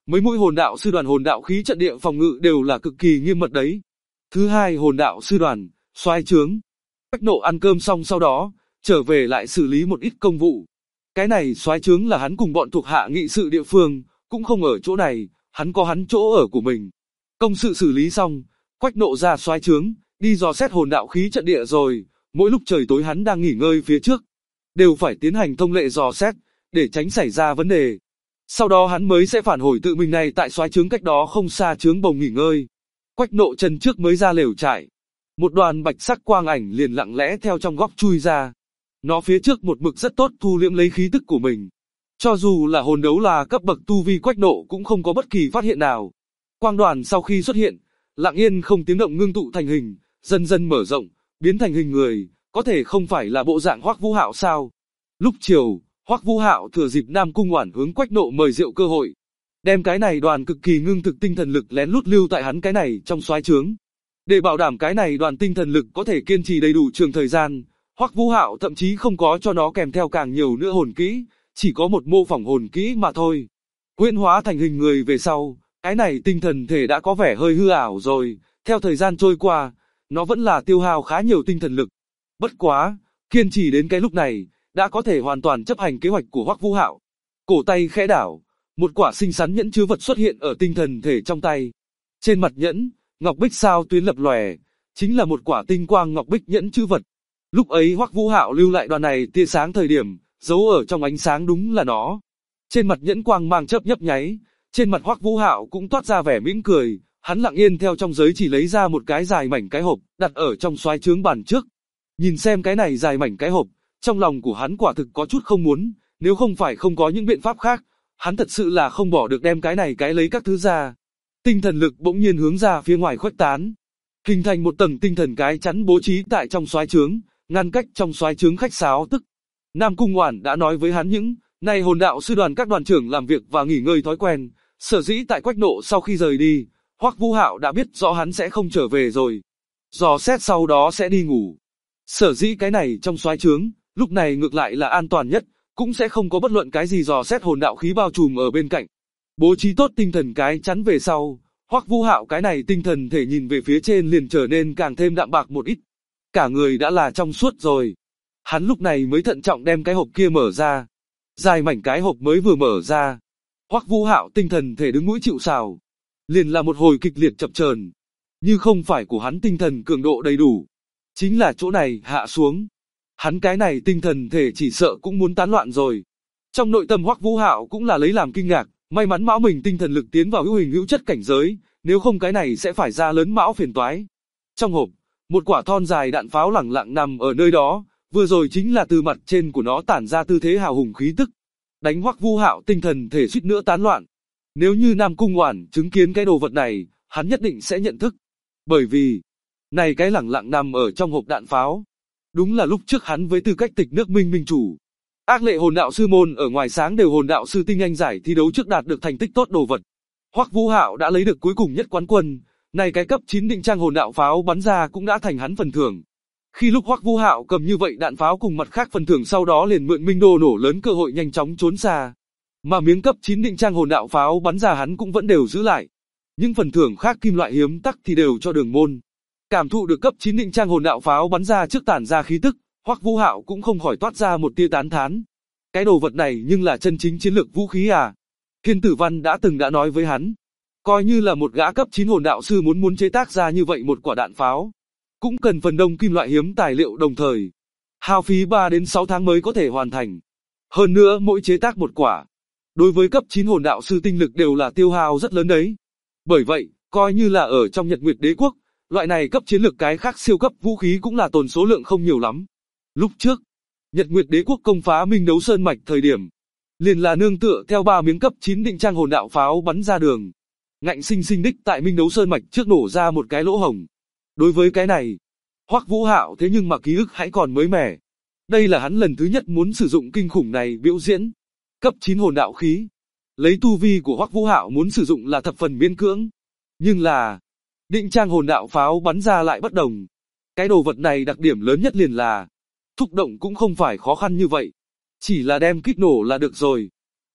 [SPEAKER 2] Mấy mũi hồn đạo sư đoàn hồn đạo khí trận địa phòng ngự đều là cực kỳ nghiêm mật đấy. Thứ hai hồn đạo sư đoàn, soái trướng. Quách Nộ ăn cơm xong sau đó, trở về lại xử lý một ít công vụ. Cái này soái trướng là hắn cùng bọn thuộc hạ nghị sự địa phương, cũng không ở chỗ này, hắn có hắn chỗ ở của mình. Công sự xử lý xong, Quách Nộ ra soái trướng, đi dò xét hồn đạo khí trận địa rồi, mỗi lúc trời tối hắn đang nghỉ ngơi phía trước, đều phải tiến hành thông lệ dò xét, để tránh xảy ra vấn đề. Sau đó hắn mới sẽ phản hồi tự mình này tại soái trướng cách đó không xa trướng bồng nghỉ ngơi. Quách Nộ chân trước mới ra lều trại, một đoàn bạch sắc quang ảnh liền lặng lẽ theo trong góc chui ra. Nó phía trước một mực rất tốt thu liễm lấy khí tức của mình. Cho dù là hồn đấu là cấp bậc tu vi Quách Nộ cũng không có bất kỳ phát hiện nào. Quang đoàn sau khi xuất hiện, lặng yên không tiếng động ngưng tụ thành hình, dần dần mở rộng, biến thành hình người, có thể không phải là bộ dạng Hoắc Vũ Hạo sao? Lúc chiều, Hoắc Vũ Hạo thừa dịp Nam Cung Oản hướng Quách Nộ mời rượu cơ hội, đem cái này đoàn cực kỳ ngưng thực tinh thần lực lén lút lưu tại hắn cái này trong soái trướng. Để bảo đảm cái này đoàn tinh thần lực có thể kiên trì đầy đủ trường thời gian, Hoắc Vũ Hạo thậm chí không có cho nó kèm theo càng nhiều nữa hồn kỹ, chỉ có một mô phỏng hồn kỹ mà thôi. Huyễn hóa thành hình người về sau, cái này tinh thần thể đã có vẻ hơi hư ảo rồi, theo thời gian trôi qua, nó vẫn là tiêu hao khá nhiều tinh thần lực. Bất quá, kiên trì đến cái lúc này, đã có thể hoàn toàn chấp hành kế hoạch của Hoắc Vũ Hạo. Cổ tay khẽ đảo, một quả xinh xắn nhẫn chứa vật xuất hiện ở tinh thần thể trong tay. Trên mặt nhẫn, ngọc bích sao tuyến lập lòe, chính là một quả tinh quang ngọc bích nhẫn chứa vật. Lúc ấy Hoắc Vũ Hạo lưu lại đoàn này tia sáng thời điểm, giấu ở trong ánh sáng đúng là nó. Trên mặt nhẫn quang mang chớp nhấp nháy, trên mặt Hoắc Vũ Hạo cũng toát ra vẻ mỉm cười, hắn lặng yên theo trong giới chỉ lấy ra một cái dài mảnh cái hộp, đặt ở trong soái trướng bàn trước. Nhìn xem cái này dài mảnh cái hộp, trong lòng của hắn quả thực có chút không muốn, nếu không phải không có những biện pháp khác, hắn thật sự là không bỏ được đem cái này cái lấy các thứ ra. Tinh thần lực bỗng nhiên hướng ra phía ngoài khuếch tán, hình thành một tầng tinh thần cái chắn bố trí tại trong soái trướng, ngăn cách trong soái trướng khách sáo tức. Nam Cung Oản đã nói với hắn những này hồn đạo sư đoàn các đoàn trưởng làm việc và nghỉ ngơi thói quen, sở dĩ tại Quách Nộ sau khi rời đi, Hoắc Vũ Hạo đã biết rõ hắn sẽ không trở về rồi. Dò xét sau đó sẽ đi ngủ. Sở dĩ cái này trong soái trướng, lúc này ngược lại là an toàn nhất, cũng sẽ không có bất luận cái gì dò xét hồn đạo khí bao trùm ở bên cạnh. Bố trí tốt tinh thần cái chắn về sau, Hoắc Vũ Hạo cái này tinh thần thể nhìn về phía trên liền trở nên càng thêm đạm bạc một ít. Cả người đã là trong suốt rồi. Hắn lúc này mới thận trọng đem cái hộp kia mở ra. Dài mảnh cái hộp mới vừa mở ra, Hoắc Vũ Hạo tinh thần thể đứng mũi chịu sào, liền là một hồi kịch liệt chập chờn, như không phải của hắn tinh thần cường độ đầy đủ, chính là chỗ này hạ xuống, hắn cái này tinh thần thể chỉ sợ cũng muốn tán loạn rồi. Trong nội tâm Hoắc Vũ Hạo cũng là lấy làm kinh ngạc, may mắn mão mình tinh thần lực tiến vào hữu hình hữu chất cảnh giới, nếu không cái này sẽ phải ra lớn mão phiền toái. Trong hộp, một quả thon dài đạn pháo lẳng lặng nằm ở nơi đó, vừa rồi chính là từ mặt trên của nó tản ra tư thế hào hùng khí tức, đánh Hoắc Vũ Hạo tinh thần thể suýt nữa tán loạn. Nếu như Nam Cung Oản chứng kiến cái đồ vật này, hắn nhất định sẽ nhận thức, bởi vì này cái lẳng lặng nằm ở trong hộp đạn pháo, đúng là lúc trước hắn với tư cách tịch nước Minh Minh chủ, Ác Lệ hồn đạo sư môn ở ngoài sáng đều hồn đạo sư tinh anh giải thi đấu trước đạt được thành tích tốt đồ vật. Hoắc Vũ Hạo đã lấy được cuối cùng nhất quán quân, này cái cấp 9 định trang hồn đạo pháo bắn ra cũng đã thành hắn phần thưởng. Khi lúc Hoắc Vũ Hạo cầm như vậy đạn pháo cùng mặt khác phần thưởng sau đó liền mượn Minh Đô nổ lớn cơ hội nhanh chóng trốn xa. Mà miếng cấp 9 định trang hồn đạo pháo bắn ra hắn cũng vẫn đều giữ lại. Những phần thưởng khác kim loại hiếm tắc thì đều cho Đường Môn. Cảm thụ được cấp 9 định trang hồn đạo pháo bắn ra trước tản ra khí tức, Hoắc Vũ Hạo cũng không khỏi toát ra một tia tán thán. Cái đồ vật này nhưng là chân chính chiến lược vũ khí à? Thiên Tử Văn đã từng nói với hắn, coi như là một gã cấp 9 hồn đạo sư muốn chế tác ra như vậy một quả đạn pháo, cũng cần phần đông kim loại hiếm tài liệu đồng thời, hao phí 3 đến 6 tháng mới có thể hoàn thành. Hơn nữa mỗi chế tác một quả, đối với cấp 9 hồn đạo sư tinh lực đều là tiêu hao rất lớn đấy. Bởi vậy, coi như là ở trong Nhật Nguyệt Đế Quốc, loại này cấp chiến lược cái khác siêu cấp vũ khí cũng là tồn số lượng không nhiều lắm. Lúc trước, Nhật Nguyệt Đế Quốc công phá Minh Đấu Sơn Mạch thời điểm, liền là nương tựa theo 3 miếng cấp 9 định trang hồn đạo pháo bắn ra đường, ngạnh sinh sinh đích tại Minh Đấu Sơn Mạch trước nổ ra một cái lỗ hổng. Đối với cái này, Hoắc Vũ Hạo thế nhưng mà ký ức hãy còn mới mẻ. Đây là hắn lần thứ nhất muốn sử dụng kinh khủng này biểu diễn. Cấp 9 hồn đạo khí. Lấy tu vi của Hoắc Vũ Hạo muốn sử dụng là thập phần miễn cưỡng. Nhưng là, định trang hồn đạo pháo bắn ra lại bất đồng. Cái đồ vật này đặc điểm lớn nhất liền là, thúc động cũng không phải khó khăn như vậy. Chỉ là đem kích nổ là được rồi.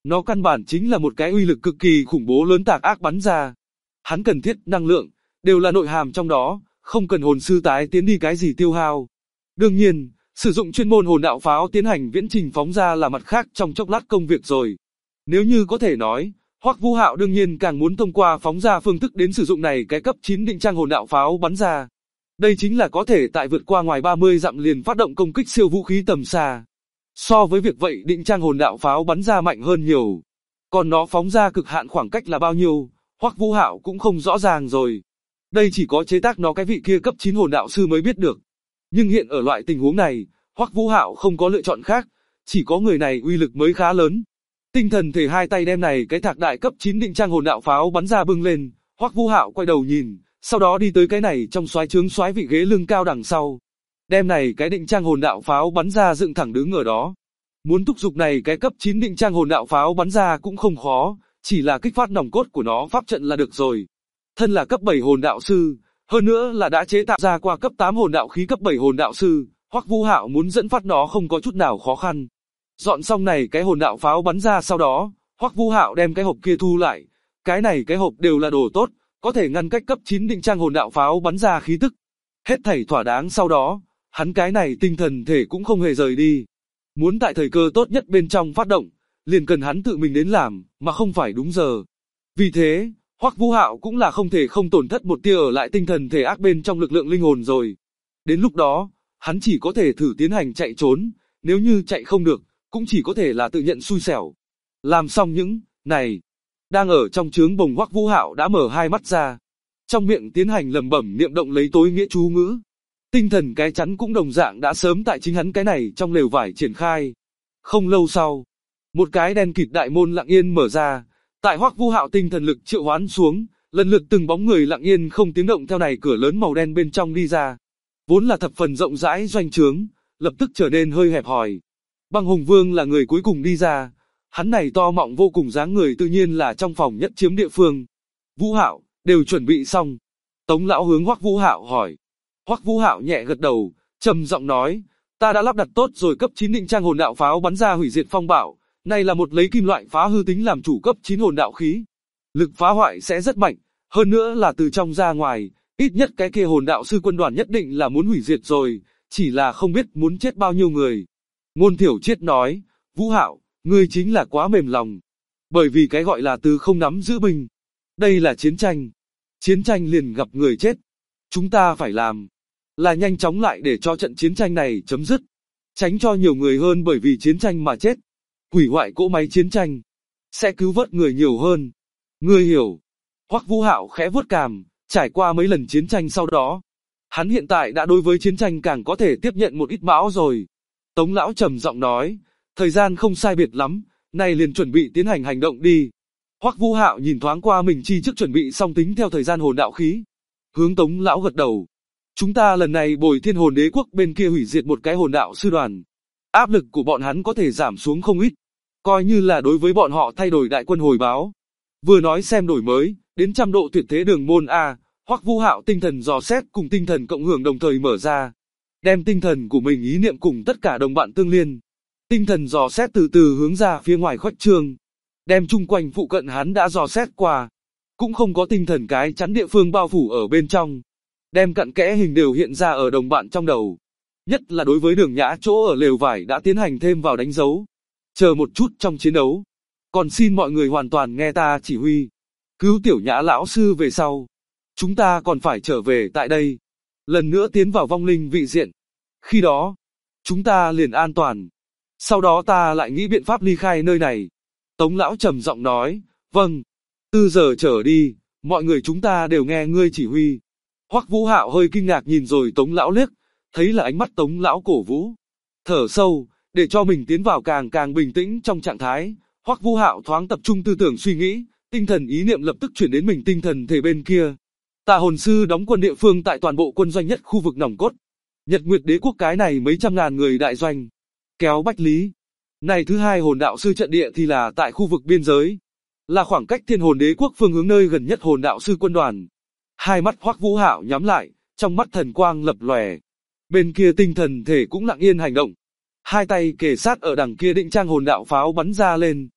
[SPEAKER 2] Nó căn bản chính là một cái uy lực cực kỳ khủng bố lớn tạc ác bắn ra. Hắn cần thiết năng lượng, đều là nội hàm trong đó, không cần hồn sư tái tiến đi cái gì tiêu hao. Đương nhiên, sử dụng chuyên môn hồn đạo pháo tiến hành viễn trình phóng ra là mặt khác trong chốc lát công việc rồi. Nếu như có thể nói, Hoắc Vũ Hạo đương nhiên càng muốn thông qua phóng ra phương thức đến sử dụng này cái cấp 9 định trang hồn đạo pháo bắn ra. Đây chính là có thể tại vượt qua ngoài 30 dặm liền phát động công kích siêu vũ khí tầm xa. So với việc vậy định trang hồn đạo pháo bắn ra mạnh hơn nhiều. Còn nó phóng ra cực hạn khoảng cách là bao nhiêu, Hoắc Vũ Hạo cũng không rõ ràng rồi. Đây chỉ có chế tác nó cái vị kia cấp 9 hồn đạo sư mới biết được. Nhưng hiện ở loại tình huống này, Hoắc Vũ Hạo không có lựa chọn khác, chỉ có người này uy lực mới khá lớn. Tinh thần thể hai tay đem này cái thạc đại cấp 9 định trang hồn đạo pháo bắn ra bưng lên, Hoắc Vũ Hạo quay đầu nhìn, sau đó đi tới cái này trong xoáy trướng xoáy vị ghế lưng cao đằng sau. Đem này cái định trang hồn đạo pháo bắn ra dựng thẳng đứng ở đó. Muốn thúc giục này cái cấp 9 định trang hồn đạo pháo bắn ra cũng không khó, chỉ là kích phát nòng cốt của nó pháp trận là được rồi. Thân là cấp 7 hồn đạo sư, hơn nữa là đã chế tạo ra qua cấp 8 hồn đạo khí cấp 7 hồn đạo sư, Hoắc Vũ Hạo muốn dẫn phát nó không có chút nào khó khăn. Dọn xong này cái hồn đạo pháo bắn ra sau đó, Hoắc Vũ Hạo đem cái hộp kia thu lại. Cái này cái hộp đều là đồ tốt, có thể ngăn cách cấp 9 định trang hồn đạo pháo bắn ra khí tức. Hết thảy thỏa đáng sau đó, hắn cái này tinh thần thể cũng không hề rời đi. Muốn tại thời cơ tốt nhất bên trong phát động, liền cần hắn tự mình đến làm, mà không phải đúng giờ. Vì thế, Hoắc Vũ Hạo cũng là không thể không tổn thất một tia ở lại tinh thần thể ác bên trong lực lượng linh hồn rồi. Đến lúc đó, hắn chỉ có thể thử tiến hành chạy trốn, nếu như chạy không được, cũng chỉ có thể là tự nhận xui xẻo. Làm xong những này, đang ở trong trướng bồng Hoắc Vũ Hạo đã mở hai mắt ra, trong miệng tiến hành lẩm bẩm niệm động lấy tối nghĩa chú ngữ. Tinh thần cái chắn cũng đồng dạng đã sớm tại chính hắn cái này trong lều vải triển khai. Không lâu sau, một cái đen kịt đại môn lặng yên mở ra, tại Hoắc Vũ Hạo tinh thần lực triệu hoán xuống, lần lượt từng bóng người lặng yên không tiếng động theo này cửa lớn màu đen bên trong đi ra. Vốn là thập phần rộng rãi doanh trướng, lập tức trở nên hơi hẹp hòi. Băng Hùng Vương là người cuối cùng đi ra, hắn này to mọng vô cùng dáng người tự nhiên là trong phòng nhất chiếm địa phương. Vũ Hạo, đều chuẩn bị xong. Tống lão hướng Hoắc Vũ Hạo hỏi. Hoắc Vũ Hạo nhẹ gật đầu, trầm giọng nói, ta đã lắp đặt tốt rồi cấp 9 định trang hồn đạo pháo bắn ra hủy diệt phong bạo, này là một lấy kim loại phá hư tính làm chủ cấp 9 hồn đạo khí. Lực phá hoại sẽ rất mạnh, hơn nữa là từ trong ra ngoài, ít nhất cái kia hồn đạo sư quân đoàn nhất định là muốn hủy diệt rồi, chỉ là không biết muốn chết bao nhiêu người. Ngôn Thiểu Triết nói, Vũ Hạo, ngươi chính là quá mềm lòng. Bởi vì cái gọi là từ không nắm giữ binh. Đây là chiến tranh. Chiến tranh liền gặp người chết. Chúng ta phải làm là nhanh chóng lại để cho trận chiến tranh này chấm dứt. Tránh cho nhiều người hơn bởi vì chiến tranh mà chết. Hủy hoại cỗ máy chiến tranh. Sẽ cứu vớt người nhiều hơn. Ngươi hiểu. Hoắc Vũ Hạo khẽ vuốt cằm, trải qua mấy lần chiến tranh sau đó. Hắn hiện tại đã đối với chiến tranh càng có thể tiếp nhận một ít bão rồi. Tống lão trầm giọng nói, thời gian không sai biệt lắm, nay liền chuẩn bị tiến hành hành động đi. Hoắc Vũ Hạo nhìn thoáng qua mình chi trước chuẩn bị xong tính theo thời gian hồn đạo khí. Hướng Tống lão gật đầu. Chúng ta lần này bồi Thiên Hồn Đế quốc bên kia hủy diệt một cái hồn đạo sư đoàn. Áp lực của bọn hắn có thể giảm xuống không ít. Coi như là đối với bọn họ thay đổi đại quân hồi báo. Vừa nói xem đổi mới, đến 100 độ tuyệt thế đường môn A, Hoắc Vũ Hạo tinh thần dò xét cùng tinh thần cộng hưởng đồng thời mở ra. Đem tinh thần của mình ý niệm cùng tất cả đồng bạn tương liên. Tinh thần dò xét từ từ hướng ra phía ngoài khuếch trương. Đem chung quanh phụ cận hắn đã dò xét qua. Cũng không có tinh thần cái chắn địa phương bao phủ ở bên trong. Đem cặn kẽ hình đều hiện ra ở đồng bạn trong đầu. Nhất là đối với Đường Nhã chỗ ở lều vải đã tiến hành thêm vào đánh dấu. Chờ một chút trong chiến đấu. Còn xin mọi người hoàn toàn nghe ta chỉ huy. Cứu Tiểu Nhã lão sư về sau. Chúng ta còn phải trở về tại đây. Lần nữa tiến vào vong linh vị diện. Khi đó, chúng ta liền an toàn. Sau đó ta lại nghĩ biện pháp ly khai nơi này. Tống lão trầm giọng nói, vâng. 4 giờ trở đi, mọi người chúng ta đều nghe ngươi chỉ huy. Hoắc Vũ Hạo hơi kinh ngạc nhìn rồi Tống lão liếc, thấy là ánh mắt Tống lão cổ vũ. Thở sâu, để cho mình tiến vào càng bình tĩnh trong trạng thái. Hoắc Vũ Hạo thoáng tập trung tư tưởng suy nghĩ, tinh thần ý niệm lập tức chuyển đến mình tinh thần thể bên kia. Tà hồn sư đóng quân địa phương tại toàn bộ quân doanh nhất khu vực nòng cốt. Nhật Nguyệt Đế quốc cái này mấy trăm ngàn người đại doanh. Kéo Bách Lý. Này thứ hai hồn đạo sư trận địa thì là tại khu vực biên giới. Là khoảng cách Thiên Hồn Đế quốc phương hướng nơi gần nhất hồn đạo sư quân đoàn. Hai mắt Hoắc Vũ Hạo nhắm lại, trong mắt thần quang lập lòe. Bên kia tinh thần thể cũng lặng yên hành động. Hai tay kề sát ở đằng kia định trang hồn đạo pháo bắn ra lên.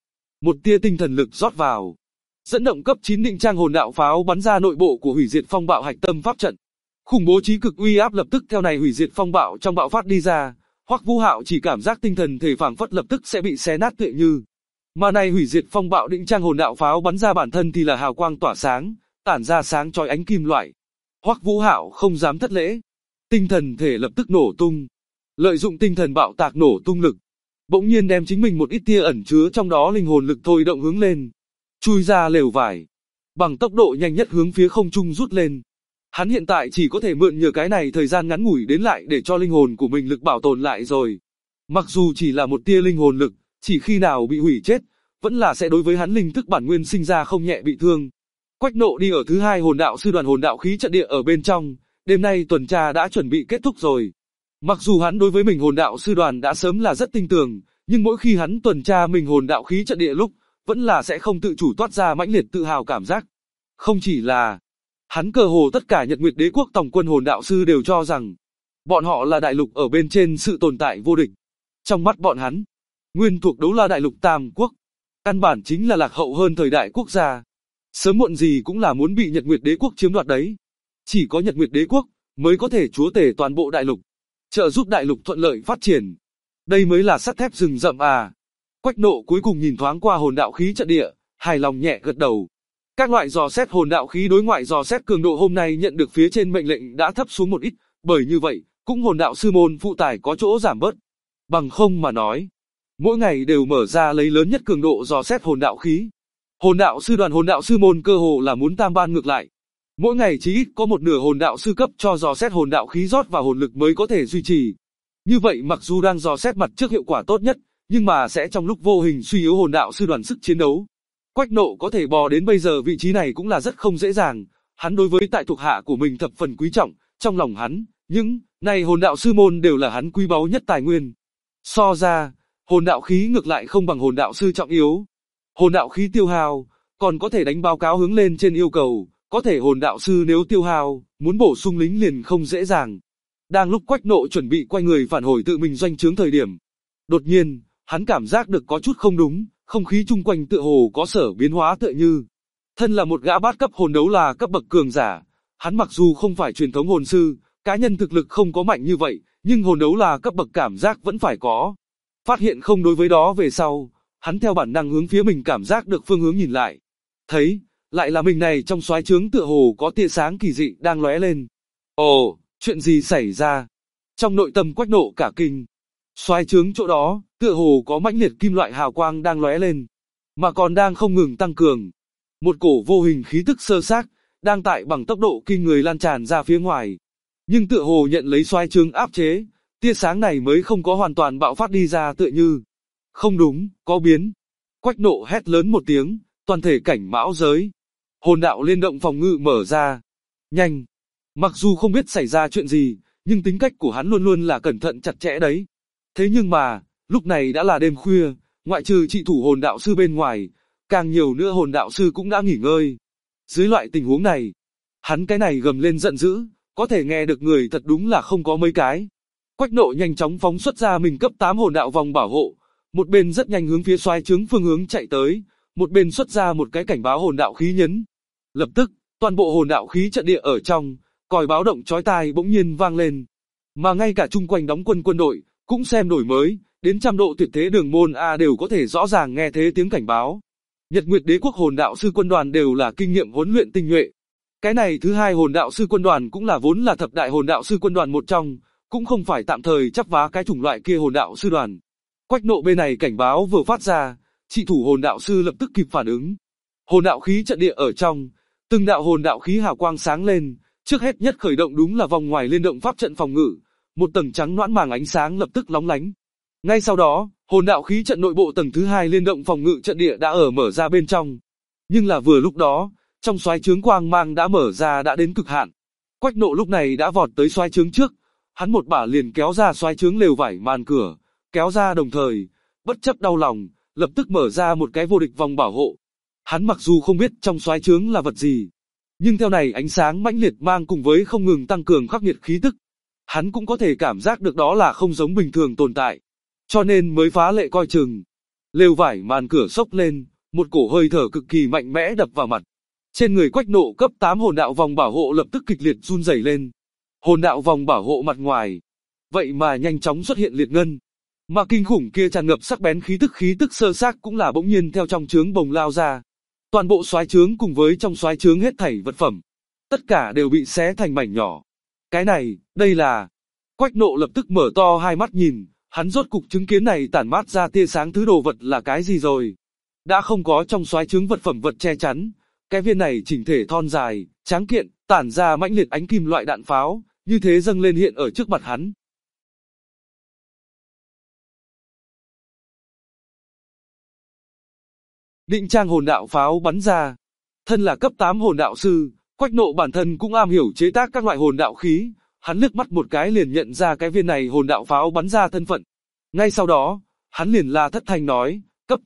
[SPEAKER 2] Một tia tinh thần lực rót vào, dẫn động cấp 9 định trang hồn đạo pháo bắn ra nội bộ của hủy diệt phong bạo hạch tâm pháp trận. Khủng bố chí cực uy áp lập tức theo này hủy diệt phong bạo trong bạo phát đi ra. Hoắc Vũ Hạo chỉ cảm giác tinh thần thể phảng phất lập tức sẽ bị xé nát tựa như. Mà này hủy diệt phong bạo định trang hồn đạo pháo bắn ra bản thân thì là hào quang tỏa sáng, tản ra sáng chói ánh kim loại. Hoắc Vũ Hạo không dám thất lễ, tinh thần thể lập tức nổ tung, lợi dụng tinh thần bạo tạc nổ tung lực, bỗng nhiên đem chính mình một ít tia ẩn chứa trong đó linh hồn lực thôi động hướng lên, chui ra lều vải, bằng tốc độ nhanh nhất hướng phía không trung rút lên. Hắn hiện tại chỉ có thể mượn nhờ cái này thời gian ngắn ngủi đến lại để cho linh hồn của mình lực bảo tồn lại rồi. Mặc dù chỉ là một tia linh hồn lực, chỉ khi nào bị hủy chết, vẫn là sẽ đối với hắn linh thức bản nguyên sinh ra không nhẹ bị thương. Quách Nộ đi ở thứ hai hồn đạo sư đoàn hồn đạo khí trận địa ở bên trong, đêm nay tuần tra đã chuẩn bị kết thúc rồi. Mặc dù hắn đối với mình hồn đạo sư đoàn đã sớm là rất tin tưởng, nhưng mỗi khi hắn tuần tra mình hồn đạo khí trận địa lúc, vẫn là sẽ không tự chủ toát ra mãnh liệt tự hào cảm giác. Không chỉ là hắn, cơ hồ tất cả Nhật Nguyệt Đế quốc tổng quân hồn đạo sư đều cho rằng bọn họ là đại lục ở bên trên sự tồn tại vô địch. Trong mắt bọn hắn, nguyên thuộc đấu la đại lục Tam Quốc, căn bản chính là lạc hậu hơn thời đại quốc gia. Sớm muộn gì cũng là muốn bị Nhật Nguyệt Đế quốc chiếm đoạt đấy. Chỉ có Nhật Nguyệt Đế quốc mới có thể chúa tể toàn bộ đại lục, trợ giúp đại lục thuận lợi phát triển. Đây mới là sắt thép rừng rậm à. Quách Nộ cuối cùng nhìn thoáng qua hồn đạo khí trận địa, hài lòng nhẹ gật đầu. Các loại dò xét hồn đạo khí đối ngoại dò xét cường độ hôm nay nhận được phía trên mệnh lệnh đã thấp xuống một ít, bởi như vậy, cũng hồn đạo sư môn phụ tải có chỗ giảm bớt. Bằng không mà nói, mỗi ngày đều mở ra lấy lớn nhất cường độ dò xét hồn đạo khí. Hồn đạo sư đoàn hồn đạo sư môn cơ hồ là muốn tam ban ngược lại. Mỗi ngày chỉ ít có một nửa hồn đạo sư cấp cho dò xét hồn đạo khí rót vào hồn lực mới có thể duy trì. Như vậy mặc dù đang dò xét mặt trước hiệu quả tốt nhất, nhưng mà sẽ trong lúc vô hình suy yếu hồn đạo sư đoàn sức chiến đấu. Quách Nộ có thể bò đến bây giờ vị trí này cũng là rất không dễ dàng, hắn đối với tại thuộc hạ của mình thập phần quý trọng, trong lòng hắn, những này hồn đạo sư môn đều là hắn quý báu nhất tài nguyên. So ra, hồn đạo khí ngược lại không bằng hồn đạo sư trọng yếu. Hồn đạo khí tiêu hao, còn có thể đánh báo cáo hướng lên trên yêu cầu, có thể hồn đạo sư nếu tiêu hao, muốn bổ sung lính liền không dễ dàng. Đang lúc Quách Nộ chuẩn bị quay người phản hồi tự mình doanh trướng thời điểm, đột nhiên, hắn cảm giác được có chút không đúng, không khí chung quanh tựa hồ có sở biến hóa tựa như. Thân là một gã bát cấp hồn đấu là cấp bậc cường giả, hắn mặc dù không phải truyền thống hồn sư, cá nhân thực lực không có mạnh như vậy, nhưng hồn đấu là cấp bậc cảm giác vẫn phải có. Phát hiện không đối với đó về sau, hắn theo bản năng hướng phía mình cảm giác được phương hướng nhìn lại. Thấy, lại là mình này trong soái trướng tựa hồ có tia sáng kỳ dị đang lóe lên. Ồ, chuyện gì xảy ra? Trong nội tâm Quách Nộ cả kinh. Soái trướng chỗ đó, tựa hồ có mãnh liệt kim loại hào quang đang lóe lên, mà còn đang không ngừng tăng cường. Một cổ vô hình khí tức sơ xác, đang tại bằng tốc độ kinh người lan tràn ra phía ngoài. Nhưng tựa hồ nhận lấy soái trướng áp chế, tia sáng này mới không có hoàn toàn bạo phát đi ra tựa như. Không đúng, có biến. Quách Nộ hét lớn một tiếng, toàn thể cảnh mão giới. Hồn đạo liên động phòng ngự mở ra. Nhanh. Mặc dù không biết xảy ra chuyện gì, nhưng tính cách của hắn luôn luôn là cẩn thận chặt chẽ đấy. Thế nhưng mà, lúc này đã là đêm khuya, ngoại trừ trị thủ hồn đạo sư bên ngoài, càng nhiều nữa hồn đạo sư cũng đã nghỉ ngơi. Dưới loại tình huống này, hắn cái này gầm lên giận dữ, có thể nghe được người thật đúng là không có mấy cái. Quách Nộ nhanh chóng phóng xuất ra mình cấp 8 hồn đạo vòng bảo hộ, một bên rất nhanh hướng phía soái trướng phương hướng chạy tới, một bên xuất ra một cái cảnh báo hồn đạo khí nhấn. Lập tức, toàn bộ hồn đạo khí trận địa ở trong, còi báo động chói tai bỗng nhiên vang lên. Mà ngay cả chung quanh đóng quân đội, cũng xem đổi mới, đến trăm độ tuyệt thế đường môn A đều có thể rõ ràng nghe thế tiếng cảnh báo. Nhật Nguyệt Đế quốc hồn đạo sư quân đoàn đều là kinh nghiệm huấn luyện tinh nhuệ. Cái này thứ hai hồn đạo sư quân đoàn cũng là vốn là thập đại hồn đạo sư quân đoàn một trong, cũng không phải tạm thời chắp vá cái chủng loại kia hồn đạo sư đoàn. Quách Nộ bên này cảnh báo vừa phát ra, trị thủ hồn đạo sư lập tức kịp phản ứng. Hồn đạo khí trận địa ở trong, từng đạo hồn đạo khí hào quang sáng lên, trước hết nhất khởi động đúng là vòng ngoài liên động pháp trận phòng ngự, một tầng trắng noãn màng ánh sáng lập tức lóng lánh. Ngay sau đó, hồn đạo khí trận nội bộ tầng thứ hai liên động phòng ngự trận địa đã ở mở ra bên trong. Nhưng là vừa lúc đó, trong soái trướng quang mang đã mở ra đã đến cực hạn. Quách Nộ lúc này đã vọt tới soái trướng trước, hắn một bả liền kéo ra soái trướng lều vải màn cửa, kéo ra đồng thời, bất chấp đau lòng, lập tức mở ra một cái vô địch vòng bảo hộ. Hắn mặc dù không biết trong soái trướng là vật gì, nhưng theo này ánh sáng mãnh liệt mang cùng với không ngừng tăng cường khắc nghiệt khí tức, hắn cũng có thể cảm giác được đó là không giống bình thường tồn tại, cho nên mới phá lệ coi chừng. Lều vải màn cửa xốc lên, Một cổ hơi thở cực kỳ mạnh mẽ đập vào mặt. Trên người Quách Nộ cấp 8 hồn đạo vòng bảo hộ lập tức kịch liệt run rẩy lên. Hồn đạo vòng bảo hộ mặt ngoài, vậy mà nhanh chóng xuất hiện liệt ngân. Mà kinh khủng kia tràn ngập sắc bén khí tức sơ xác cũng là bỗng nhiên theo trong trướng bồng lao ra. Toàn bộ soái trướng cùng với trong soái trướng hết thảy vật phẩm, tất cả đều bị xé thành mảnh nhỏ. Cái này, đây là... Quách Nộ lập tức mở to hai mắt nhìn, hắn rốt cục chứng kiến này tản mát ra tia sáng thứ đồ vật là cái gì rồi. Đã không có trong soái trướng vật phẩm vật che chắn, cái viên này chỉnh thể thon dài, tráng kiện, tản ra mãnh liệt ánh kim loại đạn pháo, như thế dâng lên hiện ở trước mặt hắn. Định trang hồn đạo pháo bắn ra. Thân là cấp 8 hồn đạo sư, Quách Nộ bản thân cũng am hiểu chế tác các loại hồn đạo khí, hắn liếc mắt một cái liền nhận ra cái viên này hồn đạo pháo bắn ra thân phận. Ngay sau đó, hắn liền la thất thanh nói, cấp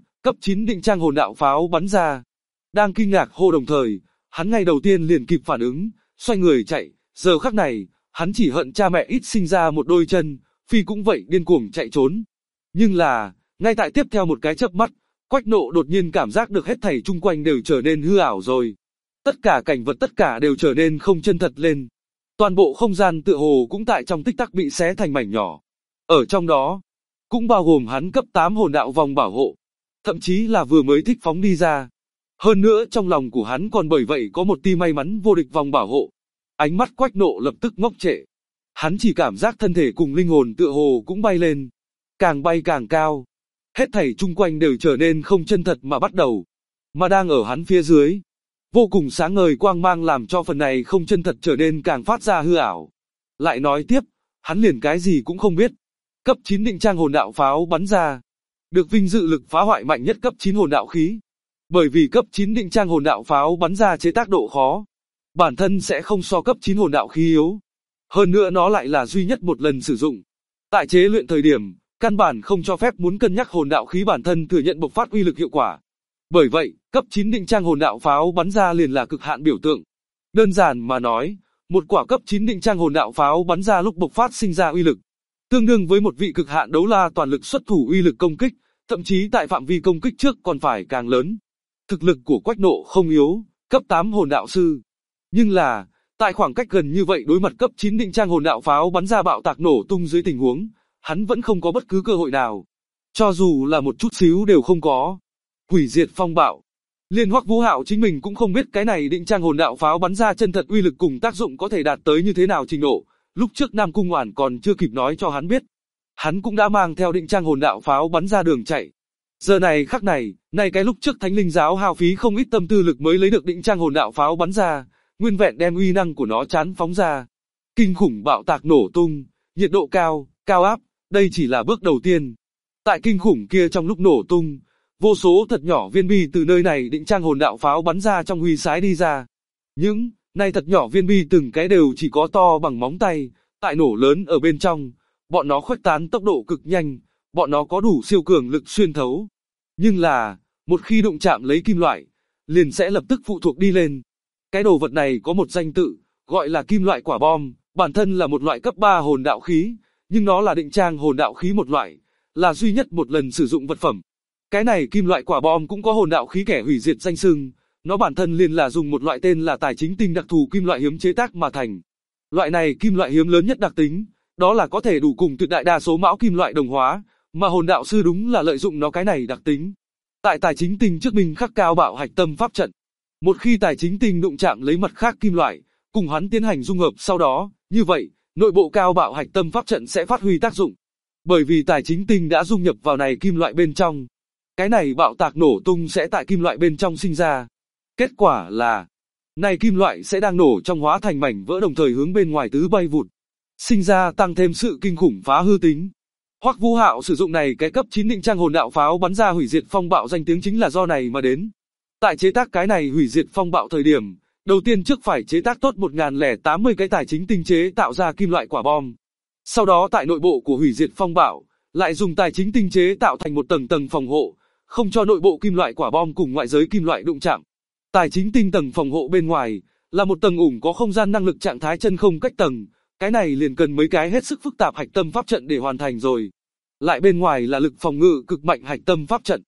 [SPEAKER 2] 9 định trang hồn đạo pháo bắn ra. Đang kinh ngạc hô đồng thời, hắn ngay đầu tiên liền kịp phản ứng, xoay người chạy, giờ khắc này, hắn chỉ hận cha mẹ ít sinh ra một đôi chân, phi cũng vậy điên cuồng chạy trốn. Nhưng là, ngay tại tiếp theo một cái chớp mắt, Quách Nộ đột nhiên cảm giác được hết thảy chung quanh đều trở nên hư ảo rồi. Tất cả cảnh vật tất cả đều trở nên không chân thật lên. Toàn bộ không gian tựa hồ cũng tại trong tích tắc bị xé thành mảnh nhỏ. Ở trong đó, cũng bao gồm hắn cấp 8 hồn đạo vòng bảo hộ. Thậm chí là vừa mới thích phóng đi ra. Hơn nữa trong lòng của hắn còn bởi vậy có một tia may mắn vô địch vòng bảo hộ. Ánh mắt Quách Nộ lập tức ngốc trệ. Hắn chỉ cảm giác thân thể cùng linh hồn tựa hồ cũng bay lên. Càng bay càng cao. Hết thảy chung quanh đều trở nên không chân thật mà bắt đầu. Mà đang ở hắn phía dưới, vô cùng sáng ngời quang mang làm cho phần này không chân thật trở nên càng phát ra hư ảo. Lại nói tiếp, hắn liền cái gì cũng không biết. Cấp 9 định trang hồn đạo pháo bắn ra. Được vinh dự lực phá hoại mạnh nhất cấp 9 hồn đạo khí. Bởi vì cấp 9 định trang hồn đạo pháo bắn ra chế tác độ khó. Bản thân sẽ không so cấp 9 hồn đạo khí yếu. Hơn nữa nó lại là duy nhất một lần sử dụng. Tại chế luyện thời điểm, căn bản không cho phép muốn cân nhắc hồn đạo khí bản thân thừa nhận bộc phát uy lực hiệu quả. Bởi vậy, cấp 9 định trang hồn đạo pháo bắn ra liền là cực hạn biểu tượng. Đơn giản mà nói, một quả cấp 9 định trang hồn đạo pháo bắn ra lúc bộc phát sinh ra uy lực, tương đương với một vị cực hạn đấu la toàn lực xuất thủ uy lực công kích, thậm chí tại phạm vi công kích trước còn phải càng lớn. Thực lực của Quách Nộ không yếu, cấp 8 hồn đạo sư. Nhưng là, tại khoảng cách gần như vậy đối mặt cấp 9 định trang hồn đạo pháo bắn ra bạo tạc nổ tung dưới tình huống, hắn vẫn không có bất cứ cơ hội nào. Cho dù là một chút xíu đều không có. Hủy diệt phong bạo. Liên Hoắc Vũ Hạo chính mình cũng không biết cái này định trang hồn đạo pháo bắn ra chân thật uy lực cùng tác dụng có thể đạt tới như thế nào trình độ. Lúc trước Nam Cung Oản còn chưa kịp nói cho hắn biết. Hắn cũng đã mang theo định trang hồn đạo pháo bắn ra đường chạy. Giờ này khắc này, cái lúc trước Thánh Linh giáo hao phí không ít tâm tư lực mới lấy được định trang hồn đạo pháo bắn ra, nguyên vẹn đem uy năng của nó chán phóng ra. Kinh khủng bạo tạc nổ tung, nhiệt độ cao, cao áp, đây chỉ là bước đầu tiên. Tại kinh khủng kia trong lúc nổ tung, vô số thật nhỏ viên bi từ nơi này định trang hồn đạo pháo bắn ra trong huy sái đi ra. Những này thật nhỏ viên bi từng cái đều chỉ có to bằng móng tay, tại nổ lớn ở bên trong, bọn nó khuếch tán tốc độ cực nhanh, bọn nó có đủ siêu cường lực xuyên thấu. Nhưng là, một khi đụng chạm lấy kim loại, liền sẽ lập tức phụ thuộc đi lên. Cái đồ vật này có một danh tự, gọi là kim loại quả bom, bản thân là một loại cấp 3 hồn đạo khí, nhưng nó là định trang hồn đạo khí một loại, là duy nhất một lần sử dụng vật phẩm. Cái này kim loại quả bom cũng có hồn đạo khí kẻ hủy diệt danh xưng, nó bản thân liền là dùng một loại tên là tài chính tinh đặc thù kim loại hiếm chế tác mà thành. Loại này kim loại hiếm lớn nhất đặc tính, đó là có thể đủ cùng tuyệt đại đa số mão kim loại đồng hóa, mà hồn đạo sư đúng là lợi dụng nó cái này đặc tính. Tại tài chính tinh trước mình khắc cao bạo hạch tâm pháp trận. Một khi tài chính tinh đụng chạm lấy mặt khác kim loại, cùng hắn tiến hành dung hợp sau đó, như vậy, nội bộ cao bạo hạch tâm pháp trận sẽ phát huy tác dụng. Bởi vì tài chính tinh đã dung nhập vào này kim loại bên trong. Cái này bạo tạc nổ tung sẽ tại kim loại bên trong sinh ra. Kết quả là, này kim loại sẽ đang nổ trong hóa thành mảnh vỡ đồng thời hướng bên ngoài tứ bay vụt. Sinh ra tăng thêm sự kinh khủng phá hư tính. Hoắc Vũ Hạo sử dụng này cái cấp 9 định trang hồn đạo pháo bắn ra hủy diệt phong bạo danh tiếng chính là do này mà đến. Tại chế tác cái này hủy diệt phong bạo thời điểm, đầu tiên trước phải chế tác tốt 1080 cái tài chính tinh chế tạo ra kim loại quả bom. Sau đó tại nội bộ của hủy diệt phong bạo, lại dùng tài chính tinh chế tạo thành một tầng phòng hộ, không cho nội bộ kim loại quả bom cùng ngoại giới kim loại đụng chạm. Tài chính tinh tầng phòng hộ bên ngoài, là một tầng ủng có không gian năng lực trạng thái chân không cách tầng, cái này liền cần mấy cái hết sức phức tạp hạch tâm pháp trận để hoàn thành rồi. Lại bên ngoài là lực phòng ngự cực mạnh hạch tâm pháp trận.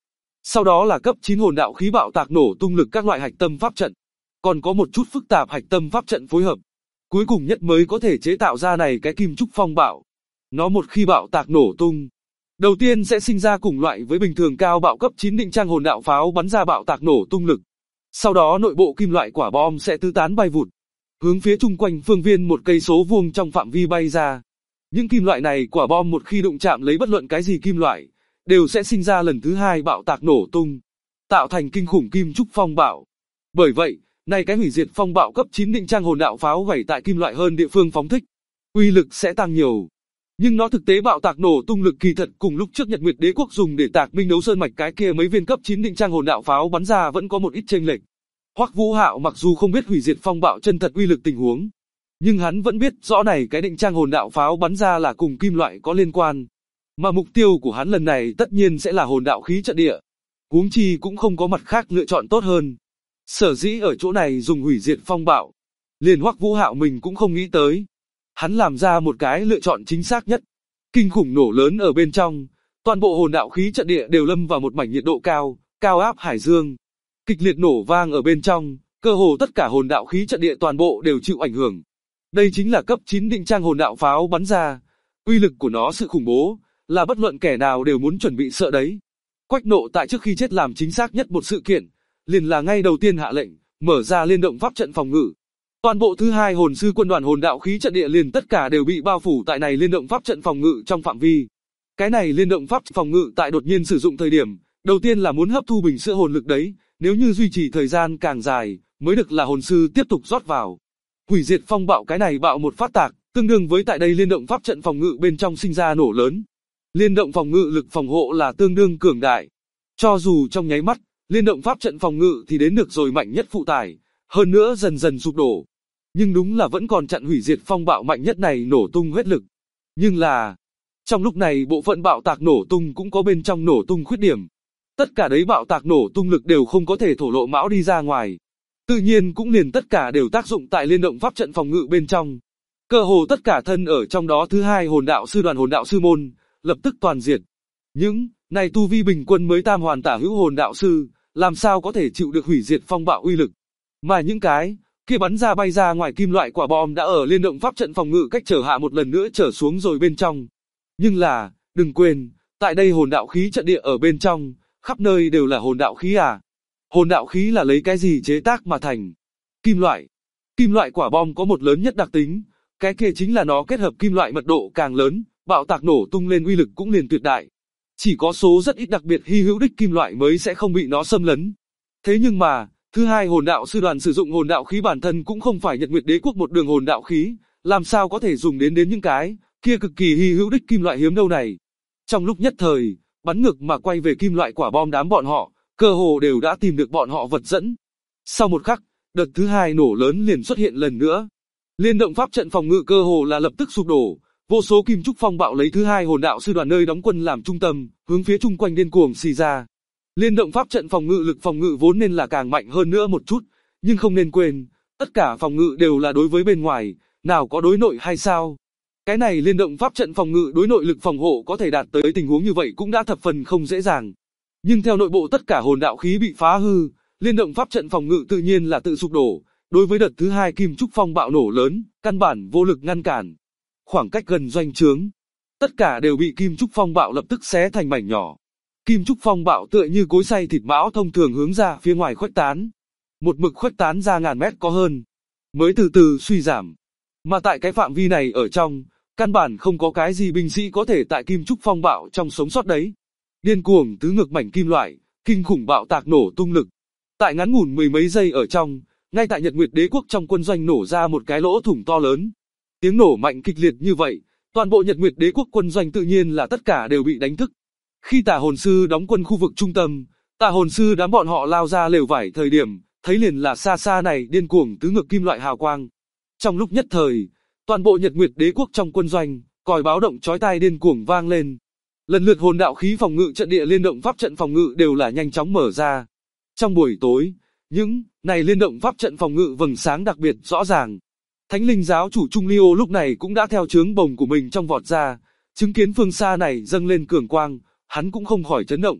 [SPEAKER 2] Sau đó là cấp 9 hồn đạo khí bạo tạc nổ tung lực các loại hạch tâm pháp trận. Còn có một chút phức tạp hạch tâm pháp trận phối hợp. Cuối cùng nhất mới có thể chế tạo ra này cái kim trúc phong bạo. Nó một khi bạo tạc nổ tung, đầu tiên sẽ sinh ra cùng loại với bình thường cao bạo cấp 9 định trang hồn đạo pháo bắn ra bạo tạc nổ tung lực. Sau đó nội bộ kim loại quả bom sẽ tứ tán bay vụt, hướng phía chung quanh phương viên một cây số vuông trong phạm vi bay ra. Những kim loại này quả bom một khi đụng chạm lấy bất luận cái gì kim loại, đều sẽ sinh ra lần thứ hai bạo tạc nổ tung, tạo thành kinh khủng kim trúc phong bạo. Bởi vậy, này cái hủy diệt phong bạo cấp 9 định trang hồn đạo pháo gảy tại kim loại hơn địa phương phóng thích, uy lực sẽ tăng nhiều. Nhưng nó thực tế bạo tạc nổ tung lực kỳ thật cùng lúc trước Nhật Nguyệt Đế quốc dùng để tạc Minh Đấu Sơn mạch cái kia mấy viên cấp 9 định trang hồn đạo pháo bắn ra vẫn có một ít chênh lệch. Hoắc Vũ Hạo mặc dù không biết hủy diệt phong bạo chân thật uy lực tình huống, nhưng hắn vẫn biết rõ này cái định trang hồn đạo pháo bắn ra là cùng kim loại có liên quan, mà mục tiêu của hắn lần này tất nhiên sẽ là hồn đạo khí trận địa. Huống chi cũng không có mặt khác lựa chọn tốt hơn. Sở dĩ ở chỗ này dùng hủy diệt phong bạo, liền Hoắc Vũ Hạo mình cũng không nghĩ tới. Hắn làm ra một cái lựa chọn chính xác nhất. Kinh khủng nổ lớn ở bên trong, toàn bộ hồn đạo khí trận địa đều lâm vào một mảnh nhiệt độ cao, cao áp hải dương. Kịch liệt nổ vang ở bên trong, cơ hồ tất cả hồn đạo khí trận địa toàn bộ đều chịu ảnh hưởng. Đây chính là cấp 9 định trang hồn đạo pháo bắn ra. Uy lực của nó sự khủng bố, là bất luận kẻ nào đều muốn chuẩn bị sợ đấy. Quách Nộ tại trước khi chết làm chính xác nhất một sự kiện, liền là ngay đầu tiên hạ lệnh, mở ra liên động pháp trận phòng ngự. Toàn bộ thứ hai hồn sư quân đoàn hồn đạo khí trận địa liền tất cả đều bị bao phủ tại này liên động pháp trận phòng ngự trong phạm vi. Cái này liên động pháp phòng ngự tại đột nhiên sử dụng thời điểm, đầu tiên là muốn hấp thu bình sữa hồn lực đấy, nếu như duy trì thời gian càng dài, mới được là hồn sư tiếp tục rót vào. Hủy diệt phong bạo cái này bạo một phát tạc, tương đương với tại đây liên động pháp trận phòng ngự bên trong sinh ra nổ lớn. Liên động phòng ngự lực phòng hộ là tương đương cường đại. Cho dù trong nháy mắt, liên động pháp trận phòng ngự thì đến được rồi mạnh nhất phụ tải, hơn nữa dần dần sụp đổ. Nhưng đúng là vẫn còn chặn hủy diệt phong bạo mạnh nhất này nổ tung hết lực. Nhưng là, trong lúc này bộ phận bạo tạc nổ tung cũng có bên trong nổ tung khuyết điểm. Tất cả đấy bạo tạc nổ tung lực đều không có thể thổ lộ mão đi ra ngoài. Tự nhiên cũng liền tất cả đều tác dụng tại liên động pháp trận phòng ngự bên trong. Cơ hồ tất cả thân ở trong đó thứ hai hồn đạo sư đoàn hồn đạo sư môn, lập tức toàn diệt. Những này tu vi bình quân mới tam hoàn tả hữu hồn đạo sư, làm sao có thể chịu được hủy diệt phong bạo uy lực. Mà những cái kia bắn ra bay ra ngoài kim loại quả bom đã ở liên động pháp trận phòng ngự cách trở hạ một lần nữa trở xuống rồi bên trong. Nhưng là, đừng quên, tại đây hồn đạo khí trận địa ở bên trong, khắp nơi đều là hồn đạo khí à. Hồn đạo khí là lấy cái gì chế tác mà thành? Kim loại. Kim loại quả bom có một lớn nhất đặc tính, cái kia chính là nó kết hợp kim loại mật độ càng lớn, bạo tạc nổ tung lên uy lực cũng liền tuyệt đại. Chỉ có số rất ít đặc biệt hy hữu đích kim loại mới sẽ không bị nó xâm lấn. Thế nhưng mà, thứ hai hồn đạo sư đoàn sử dụng hồn đạo khí bản thân cũng không phải Nhật Nguyệt Đế quốc một đường hồn đạo khí, làm sao có thể dùng đến những cái kia cực kỳ hy hữu đích kim loại hiếm đâu này. Trong lúc nhất thời, bắn ngược mà quay về kim loại quả bom đám bọn họ, cơ hồ đều đã tìm được bọn họ vật dẫn. Sau một khắc, đợt thứ hai nổ lớn liền xuất hiện lần nữa. Liên động pháp trận phòng ngự cơ hồ là lập tức sụp đổ, vô số kim trúc phong bạo lấy thứ hai hồn đạo sư đoàn nơi đóng quân làm trung tâm, hướng phía chung quanh điên cuồng xì ra. Liên động pháp trận phòng ngự lực phòng ngự vốn nên là càng mạnh hơn nữa một chút, nhưng không nên quên, tất cả phòng ngự đều là đối với bên ngoài, nào có đối nội hay sao? Cái này liên động pháp trận phòng ngự đối nội lực phòng hộ có thể đạt tới tình huống như vậy cũng đã thập phần không dễ dàng. Nhưng theo nội bộ tất cả hồn đạo khí bị phá hư, liên động pháp trận phòng ngự tự nhiên là tự sụp đổ, đối với đợt thứ hai kim trúc phong bạo nổ lớn, căn bản vô lực ngăn cản. Khoảng cách gần doanh trướng, tất cả đều bị kim trúc phong bạo lập tức xé thành mảnh nhỏ. Kim trúc phong bạo tựa như cối xay thịt mão thông thường hướng ra phía ngoài khuếch tán. Một mực khuếch tán ra ngàn mét có hơn, mới từ từ suy giảm. Mà tại cái phạm vi này ở trong, căn bản không có cái gì binh sĩ có thể tại kim trúc phong bạo trong sống sót đấy. Điên cuồng tứ ngược mảnh kim loại, kinh khủng bạo tạc nổ tung lực. Tại ngắn ngủn mười mấy giây ở trong, ngay tại Nhật Nguyệt Đế quốc trong quân doanh nổ ra một cái lỗ thủng to lớn. Tiếng nổ mạnh kịch liệt như vậy, toàn bộ Nhật Nguyệt Đế quốc quân doanh tự nhiên là tất cả đều bị đánh thức. Khi tà hồn sư đóng quân khu vực trung tâm, tà hồn sư đám bọn họ lao ra lều vải thời điểm, thấy liền là xa xa này điên cuồng tứ ngược kim loại hào quang. Trong lúc nhất thời, toàn bộ Nhật Nguyệt Đế quốc trong quân doanh, còi báo động chói tai điên cuồng vang lên. Lần lượt hồn đạo khí phòng ngự trận địa liên động pháp trận phòng ngự đều là nhanh chóng mở ra. Trong buổi tối, những này liên động pháp trận phòng ngự vầng sáng đặc biệt rõ ràng. Thánh linh giáo chủ Trung Liêu lúc này cũng đã theo trướng bồng của mình trong vọt ra, chứng kiến phương xa này dâng lên cường quang, hắn cũng không khỏi chấn động.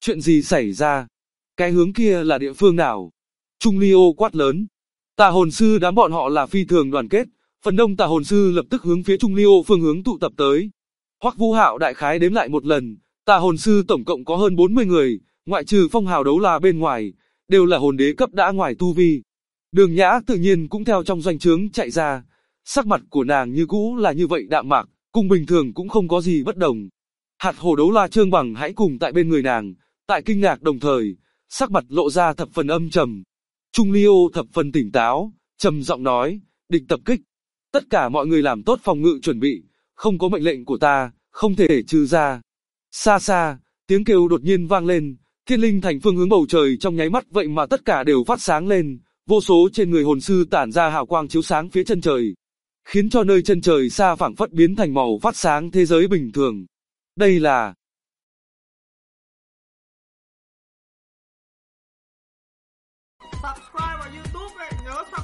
[SPEAKER 2] Chuyện gì xảy ra? Cái hướng kia là địa phương nào? Trung Ly Ô quát lớn. Tà hồn sư đám bọn họ là phi thường đoàn kết, phần đông tà hồn sư lập tức hướng phía Trung Ly Ô phương hướng tụ tập tới. Hoắc Vũ Hạo đại khái đếm lại một lần, tà hồn sư tổng cộng có hơn 40 người, ngoại trừ Phong Hào Đấu La bên ngoài, đều là hồn đế cấp đã ngoài tu vi. Đường Nhã tự nhiên cũng theo trong doanh trướng chạy ra, sắc mặt của nàng như cũ là như vậy đạm mạc, cùng bình thường cũng không có gì bất đồng. Hạt hổ đấu la Trương Bằng hãy cùng tại bên người nàng, tại kinh ngạc đồng thời, sắc mặt lộ ra thập phần âm trầm. Trung Ly Ô thập phần tỉnh táo, trầm giọng nói, địch tập kích. Tất cả mọi người làm tốt phòng ngự chuẩn bị, không có mệnh lệnh của ta, không thể trừ ra. Xa xa, tiếng kêu đột nhiên vang lên, Thiên Linh Thành phương hướng bầu trời trong nháy mắt vậy mà tất cả đều phát sáng lên, vô số trên người hồn sư tản ra hào quang chiếu sáng phía chân trời, khiến cho nơi chân trời xa phảng phất biến thành màu phát sáng thế giới bình thường. Đây là
[SPEAKER 1] Subscribe vào YouTube này, nhớ subscribe